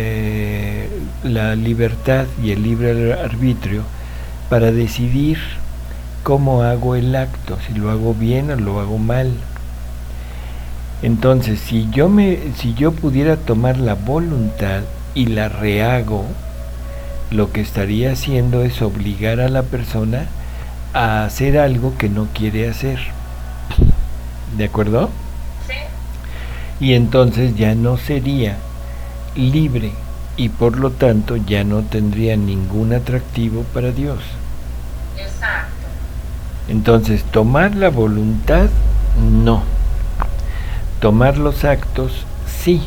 libertad y el libre arbitrio para decidir cómo hago el acto, si lo hago bien o lo hago mal. Entonces, si yo pudiera tomar la voluntad y la rehago, lo que estaría haciendo es obligar a la persona a hacer algo que no quiere hacer. ¿De acuerdo? Sí. Y entonces ya no sería libre y por lo tanto ya no tendría ningún atractivo para Dios. Exacto. Entonces, tomar la voluntad, no. Tomar los actos, sí.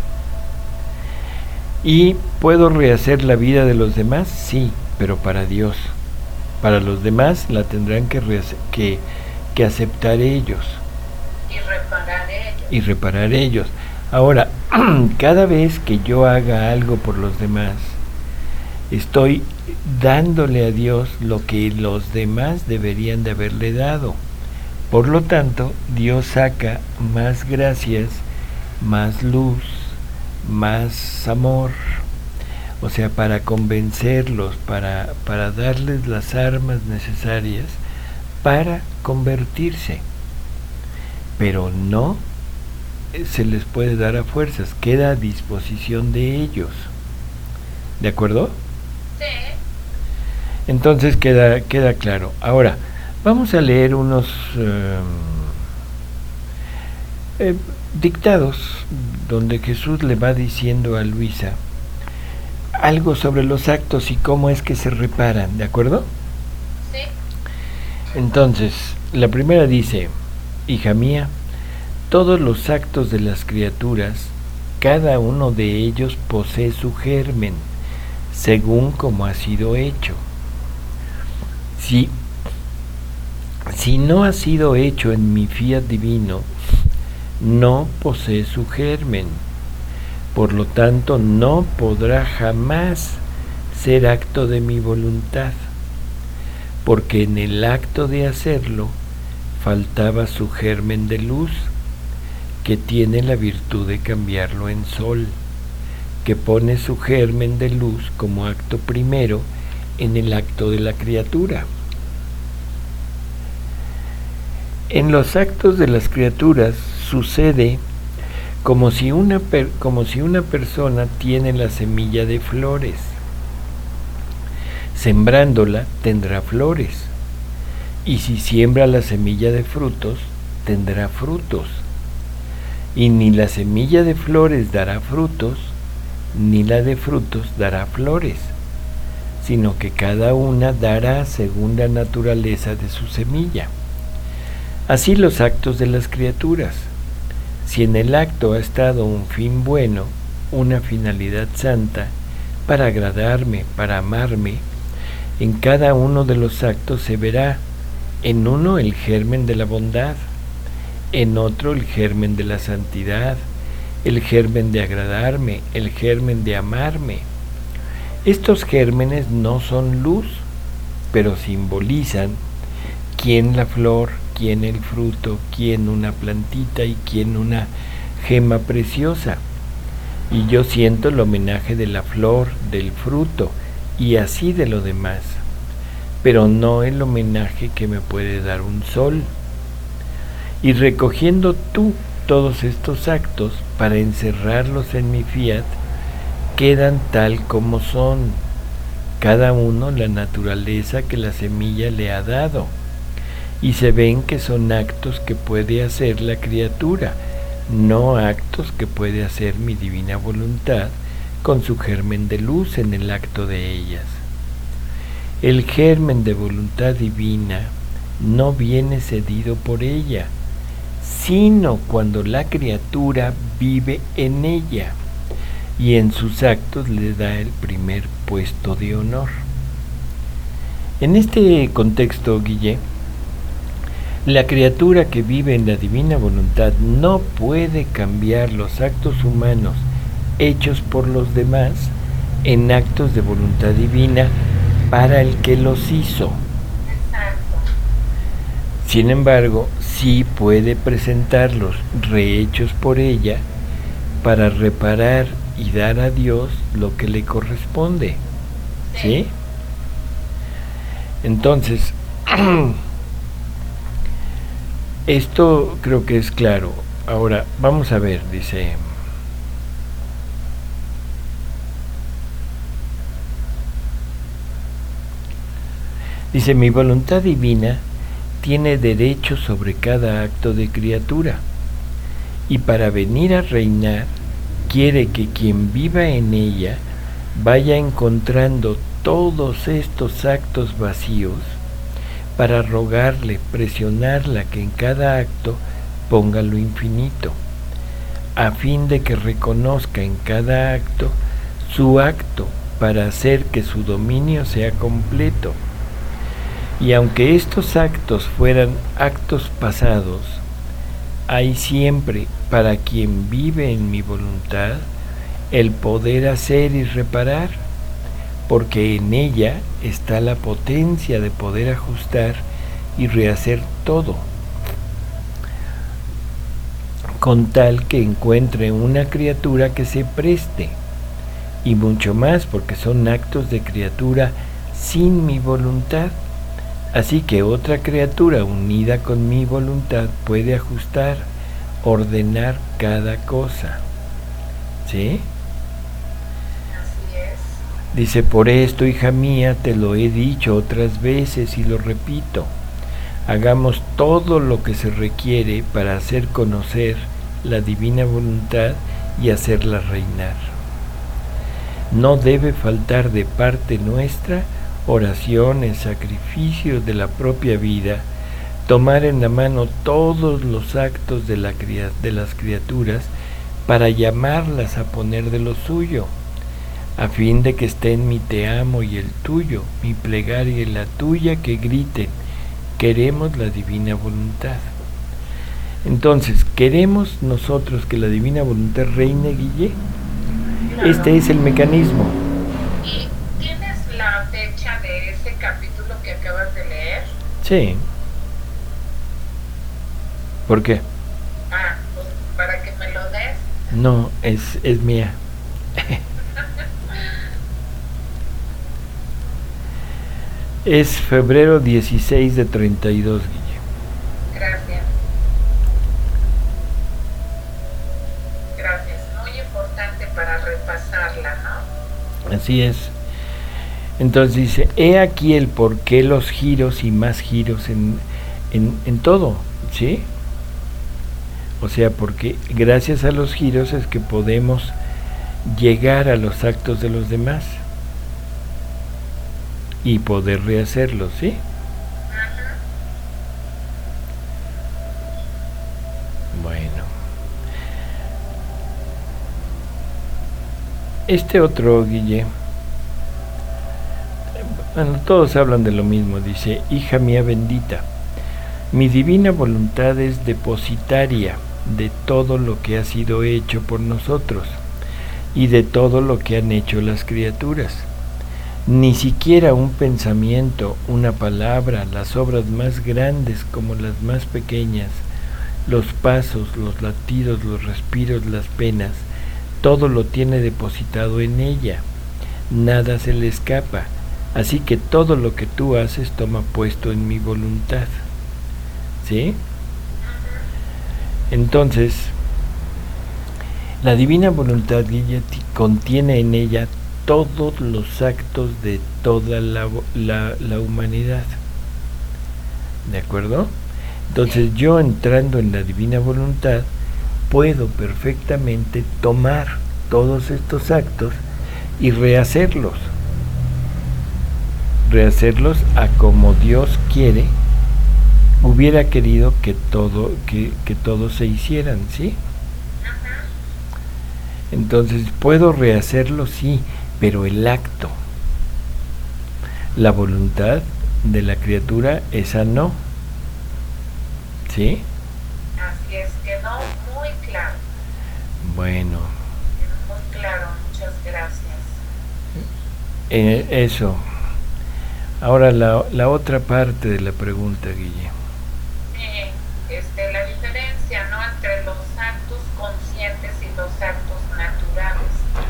¿Y puedo rehacer la vida de los demás? Sí, pero para Dios. Para los demás la tendrán que aceptar ellos. Y reparar ellos. Ahora, cada vez que yo haga algo por los demás, estoy dándole a Dios lo que los demás deberían de haberle dado. Por lo tanto, Dios saca más gracias, más luz, más amor, o sea, para convencerlos, para darles las armas necesarias para convertirse, pero no se les puede dar a fuerzas, queda a disposición de ellos. ¿De acuerdo? Sí. Entonces queda claro. Ahora, vamos a leer unos dictados donde Jesús le va diciendo a Luisa algo sobre los actos y cómo es que se reparan, ¿de acuerdo? Sí. Entonces, la primera dice: hija mía, todos los actos de las criaturas, cada uno de ellos posee su germen, según como ha sido hecho. Si no ha sido hecho en mi fiat divino, no posee su germen. Por lo tanto, no podrá jamás ser acto de mi voluntad, porque en el acto de hacerlo faltaba su germen de luz, que tiene la virtud de cambiarlo en sol, que pone su germen de luz como acto primero en el acto de la criatura. En los actos de las criaturas sucede como si una persona tiene la semilla de flores. Sembrándola tendrá flores, y si siembra la semilla de frutos, tendrá frutos. Y ni la semilla de flores dará frutos, ni la de frutos dará flores, sino que cada una dará según la naturaleza de su semilla. Así los actos de las criaturas. Si en el acto ha estado un fin bueno, una finalidad santa, para agradarme, para amarme, en cada uno de los actos se verá, en uno el germen de la bondad, en otro el germen de la santidad, el germen de agradarme, el germen de amarme. Estos gérmenes no son luz, pero simbolizan quién la flor, quién el fruto, quién una plantita y quién una gema preciosa. Y yo siento el homenaje de la flor, del fruto y así de lo demás, pero no el homenaje que me puede dar un sol. Y recogiendo tú todos estos actos para encerrarlos en mi fiat, quedan tal como son, cada uno la naturaleza que la semilla le ha dado, y se ven que son actos que puede hacer la criatura, no actos que puede hacer mi divina voluntad con su germen de luz en el acto de ellas. El germen de voluntad divina no viene cedido por ella, sino cuando la criatura vive en ella y en sus actos le da el primer puesto de honor. En este contexto, Guille, la criatura que vive en la divina voluntad no puede cambiar los actos humanos hechos por los demás en actos de voluntad divina para el que los hizo. Sin embargo, sí puede presentarlos rehechos por ella para reparar y dar a Dios lo que le corresponde. ¿Sí? Entonces, esto creo que es claro. Ahora, vamos a ver, dice... Dice, mi voluntad divina tiene derecho sobre cada acto de criatura, y para venir a reinar, quiere que quien viva en ella vaya encontrando todos estos actos vacíos para rogarle, presionarla que en cada acto ponga lo infinito, a fin de que reconozca en cada acto su acto para hacer que su dominio sea completo. Y aunque estos actos fueran actos pasados, hay siempre para quien vive en mi voluntad el poder hacer y reparar, porque en ella está la potencia de poder ajustar y rehacer todo, con tal que encuentre una criatura que se preste, y mucho más porque son actos de criatura sin mi voluntad. Así que otra criatura unida con mi voluntad puede ajustar, ordenar cada cosa. ¿Sí? Así es. Dice, por esto, hija mía, te lo he dicho otras veces y lo repito. Hagamos todo lo que se requiere para hacer conocer la divina voluntad y hacerla reinar. No debe faltar de parte nuestra oraciones, sacrificios de la propia vida, tomar en la mano todos los actos de las criaturas para llamarlas a poner de lo suyo, a fin de que estén mi te amo y el tuyo, mi plegaria y la tuya, que griten, queremos la divina voluntad. Entonces, ¿queremos nosotros que la divina voluntad reine, Guille? Claro. Este es el mecanismo. ¿Y tienes la fecha de ese capítulo que acabas de leer? Sí. ¿Por qué? Ah, pues para que me lo des. No, es mía. Es febrero 16 de 32, Guille. Gracias. Gracias. Muy importante para repasarla, ¿no? Así es. Entonces dice, he aquí el por qué los giros y más giros en todo, ¿sí? O sea, porque gracias a los giros es que podemos llegar a los actos de los demás y poder rehacerlos, ¿sí? Bueno. Este otro, Guille, bueno, todos hablan de lo mismo, dice, hija mía bendita, mi divina voluntad es depositaria de todo lo que ha sido hecho por nosotros y de todo lo que han hecho las criaturas. Ni siquiera un pensamiento, una palabra, las obras más grandes como las más pequeñas, los pasos, los latidos, los respiros, las penas, todo lo tiene depositado en ella. Nada se le escapa, así que todo lo que tú haces toma puesto en mi voluntad. ¿Sí? Entonces, la divina voluntad, Guille, contiene en ella todos los actos de toda la humanidad. ¿De acuerdo? Entonces yo, entrando en la divina voluntad, puedo perfectamente tomar todos estos actos y rehacerlos a como Dios quiere, hubiera querido que todos se hicieran, ¿sí? Entonces puedo rehacerlo, sí, pero el acto, la voluntad de la criatura, esa no, ¿sí? Así es, quedó muy claro. Bueno. Muy claro, muchas gracias. Eso. Ahora la otra parte de la pregunta, Guille. La diferencia, ¿no?, entre los actos conscientes y los actos naturales.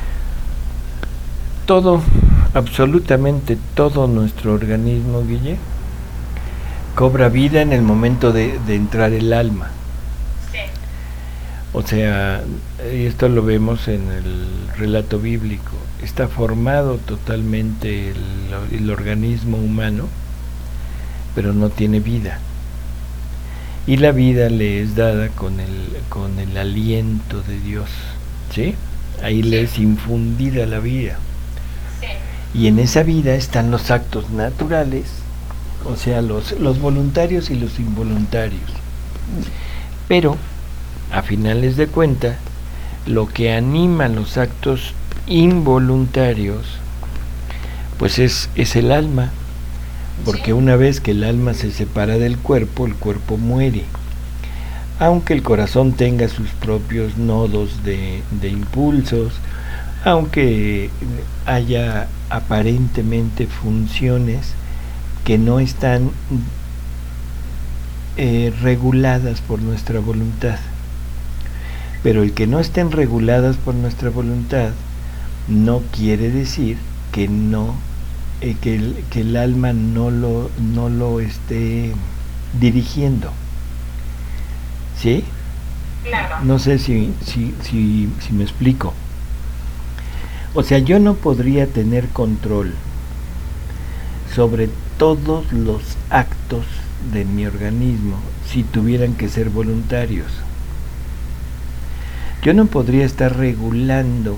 Todo, absolutamente todo nuestro organismo, Guille, cobra vida en el momento de entrar el alma. Sí. O sea, esto lo vemos en el relato bíblico. Está formado totalmente el organismo humano, pero no tiene vida. Y la vida le es dada con el aliento de Dios, ¿sí? Ahí le es infundida la vida. Sí. Y en esa vida están los actos naturales, o sea, los voluntarios y los involuntarios. Pero, a finales de cuentas, lo que anima los actos involuntarios, pues es el alma. Porque una vez que el alma se separa del cuerpo, el cuerpo muere. Aunque el corazón tenga sus propios nodos de impulsos, aunque haya aparentemente funciones que no están reguladas por nuestra voluntad. Pero el que no estén reguladas por nuestra voluntad no quiere decir que que el alma no lo esté dirigiendo, ¿sí? Claro. No sé si me explico. O sea, yo no podría tener control sobre todos los actos de mi organismo si tuvieran que ser voluntarios. Yo no podría estar regulando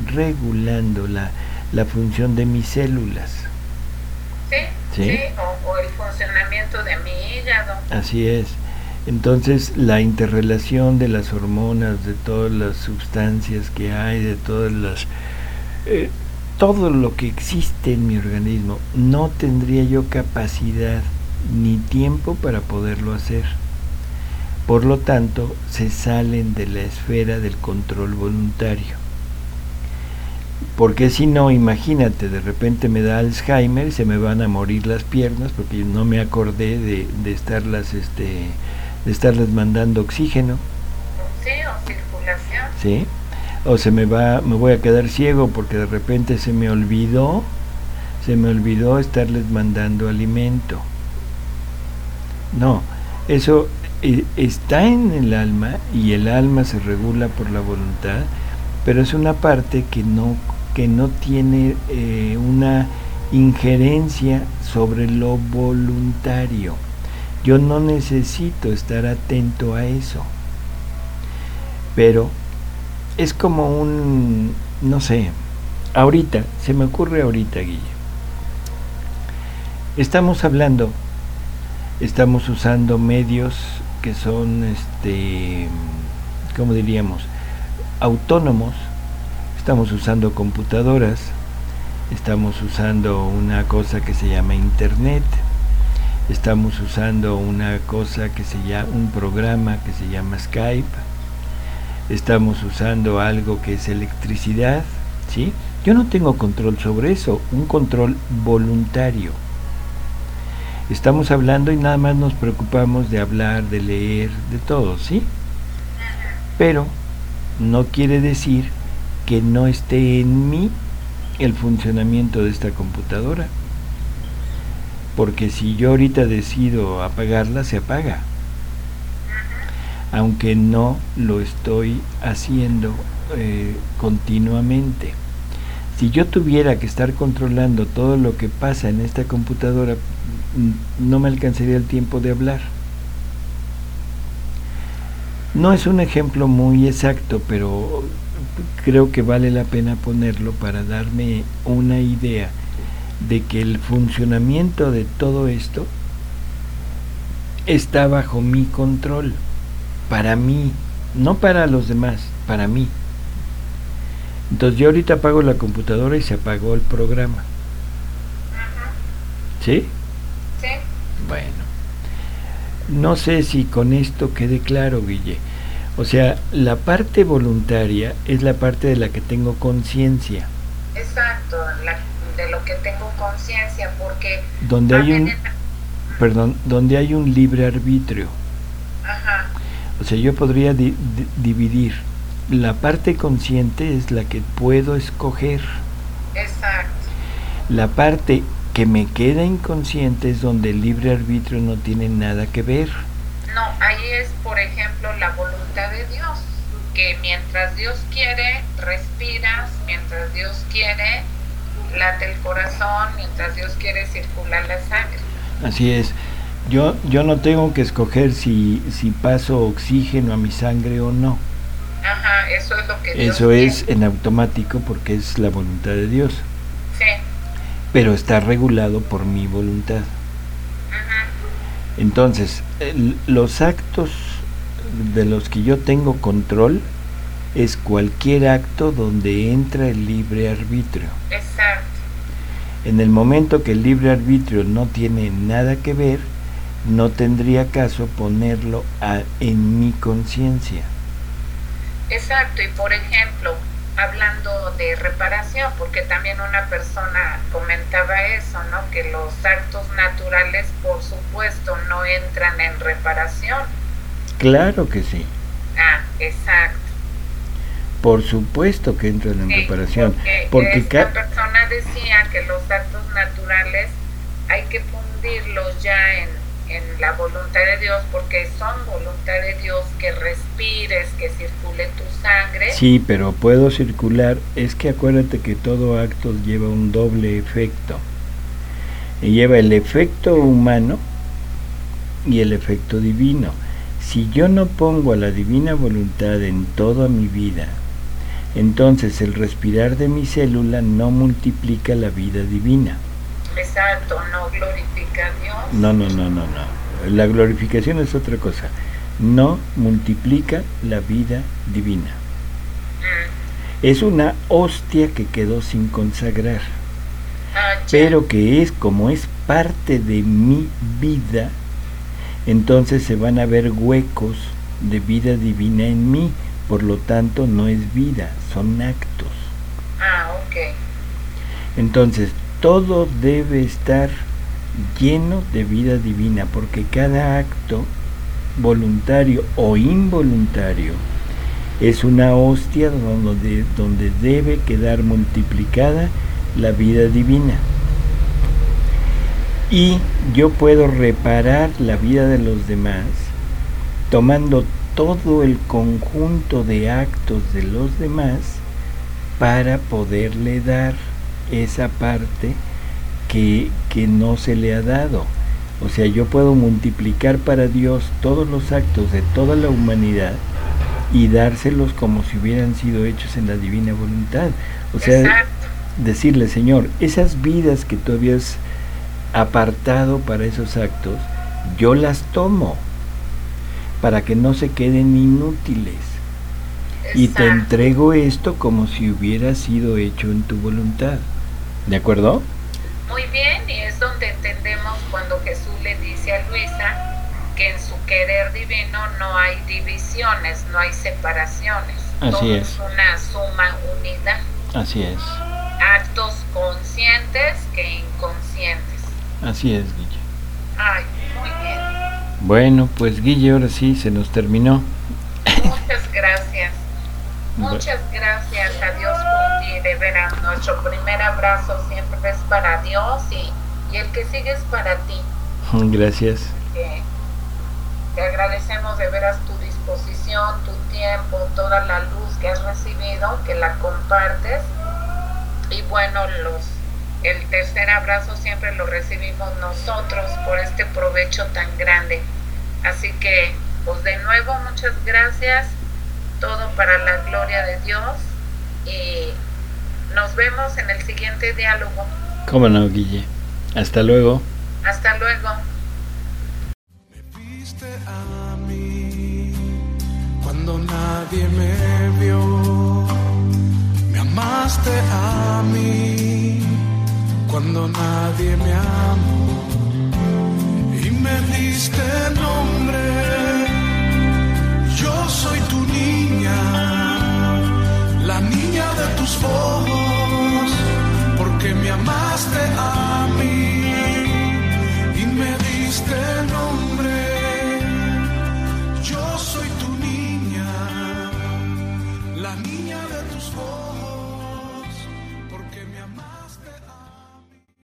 la función de mis células. Sí. O el funcionamiento de mi hígado. Así es. Entonces, la interrelación de las hormonas, de todas las sustancias que hay, de todas las todo lo que existe en mi organismo, no tendría yo capacidad ni tiempo para poderlo hacer. Por lo tanto, se salen de la esfera del control voluntario. Porque si no, imagínate, de repente me da Alzheimer y se me van a morir las piernas porque no me acordé de estarlas mandando oxígeno. Sí, o circulación. Sí. O me voy a quedar ciego porque de repente se me olvidó estarles mandando alimento. No, eso está en el alma y el alma se regula por la voluntad, pero es una parte que no tiene una injerencia sobre lo voluntario. Yo no necesito estar atento a eso. Pero es como no sé, ahorita, se me ocurre ahorita, Guille. Estamos usando medios que son, ¿cómo diríamos? Autónomos. Estamos usando computadoras, estamos usando una cosa que se llama internet, estamos usando una cosa que se llama, un programa que se llama Skype, estamos usando algo que es electricidad, ¿sí? Yo no tengo control sobre eso, un control voluntario. Estamos hablando y nada más nos preocupamos de hablar, de leer, de todo, ¿sí? Pero no quiere decir que no esté en mí el funcionamiento de esta computadora. Porque si yo ahorita decido apagarla, se apaga. Aunque no lo estoy haciendo continuamente. Si yo tuviera que estar controlando todo lo que pasa en esta computadora, no me alcanzaría el tiempo de hablar. No es un ejemplo muy exacto, pero creo que vale la pena ponerlo para darme una idea de que el funcionamiento de todo esto está bajo mi control, para mí, no para los demás, para mí. Entonces yo ahorita apago la computadora y se apagó el programa. ¿Sí? Sí. Bueno, no sé si con esto quede claro, Guille. O sea, la parte voluntaria es la parte de la que tengo conciencia. Exacto, de lo que tengo conciencia, porque donde hay un libre arbitrio. Ajá. O sea, yo podría dividir. La parte consciente es la que puedo escoger. Exacto. La parte que me queda inconsciente es donde el libre arbitrio no tiene nada que ver. No, ahí es, por ejemplo, la voluntad de Dios, que mientras Dios quiere, respiras, mientras Dios quiere, late el corazón, mientras Dios quiere, circula la sangre. Así es. Yo no tengo que escoger si paso oxígeno a mi sangre o no. Ajá, eso es lo que Dios Eso quiere. es en automático porque es la voluntad de Dios. Sí. Pero está regulado por mi voluntad. Ajá. Entonces, los actos de los que yo tengo control es cualquier acto donde entra el libre arbitrio. Exacto. En el momento que el libre arbitrio no tiene nada que ver, no tendría caso ponerlo en mi conciencia. Exacto, y por ejemplo, hablando de reparación, porque también una persona comentaba eso, ¿no? Que los actos naturales, por supuesto, no entran en reparación. Claro que sí. Ah, exacto. Por supuesto que entran en reparación. Porque esta persona decía que los actos naturales hay que fundirlos ya en la voluntad de Dios, porque son voluntad de Dios que respires, que circule tu sangre. Sí, pero puedo circular. Es que acuérdate que todo acto lleva un doble efecto. Y lleva el efecto humano y el efecto divino. Si yo no pongo a la divina voluntad en toda mi vida, entonces el respirar de mi célula no multiplica la vida divina. Exacto, no glorifica a Dios. No. La glorificación es otra cosa. No multiplica la vida divina. Es una hostia que quedó sin consagrar. Pero que es como es parte de mi vida, entonces se van a ver huecos de vida divina en mí. Por lo tanto, no es vida, son actos. Ok. Entonces, todo debe estar lleno de vida divina, porque cada acto, voluntario o involuntario, es una hostia donde debe quedar multiplicada la vida divina. Y yo puedo reparar la vida de los demás tomando todo el conjunto de actos de los demás para poderle dar esa parte que no se le ha dado. O sea, yo puedo multiplicar para Dios todos los actos de toda la humanidad y dárselos como si hubieran sido hechos en la divina voluntad. O sea, exacto, decirle, Señor, esas vidas que tú habías apartado para esos actos, yo las tomo para que no se queden inútiles. Exacto. Y te entrego esto como si hubiera sido hecho en tu voluntad. ¿De acuerdo? Muy bien, y es donde entendemos cuando Jesús le dice a Luisa que en su querer divino no hay divisiones, no hay separaciones. Así todo es una suma unida. Así es. Actos conscientes que inconscientes. Así es, Guille. Ay, muy bien. Bueno, pues Guille, ahora sí se nos terminó. Muchas gracias. Muchas gracias a Dios por ti, de veras. Nuestro primer abrazo siempre es para Dios y el que sigue es para ti. Gracias. Te agradecemos de veras tu disposición, tu tiempo, toda la luz que has recibido, que la compartes. Y bueno, el tercer abrazo siempre lo recibimos nosotros por este provecho tan grande. Así que, pues de nuevo, muchas gracias. Todo para la gloria de Dios. Y nos vemos en el siguiente diálogo. ¿Cómo no, Guille? Hasta luego. Hasta luego. Me viste a mí cuando nadie me vio. Me amaste a mí cuando nadie me amó. Y me diste nombre. Yo soy tu niña, la niña de tus ojos, porque me amaste a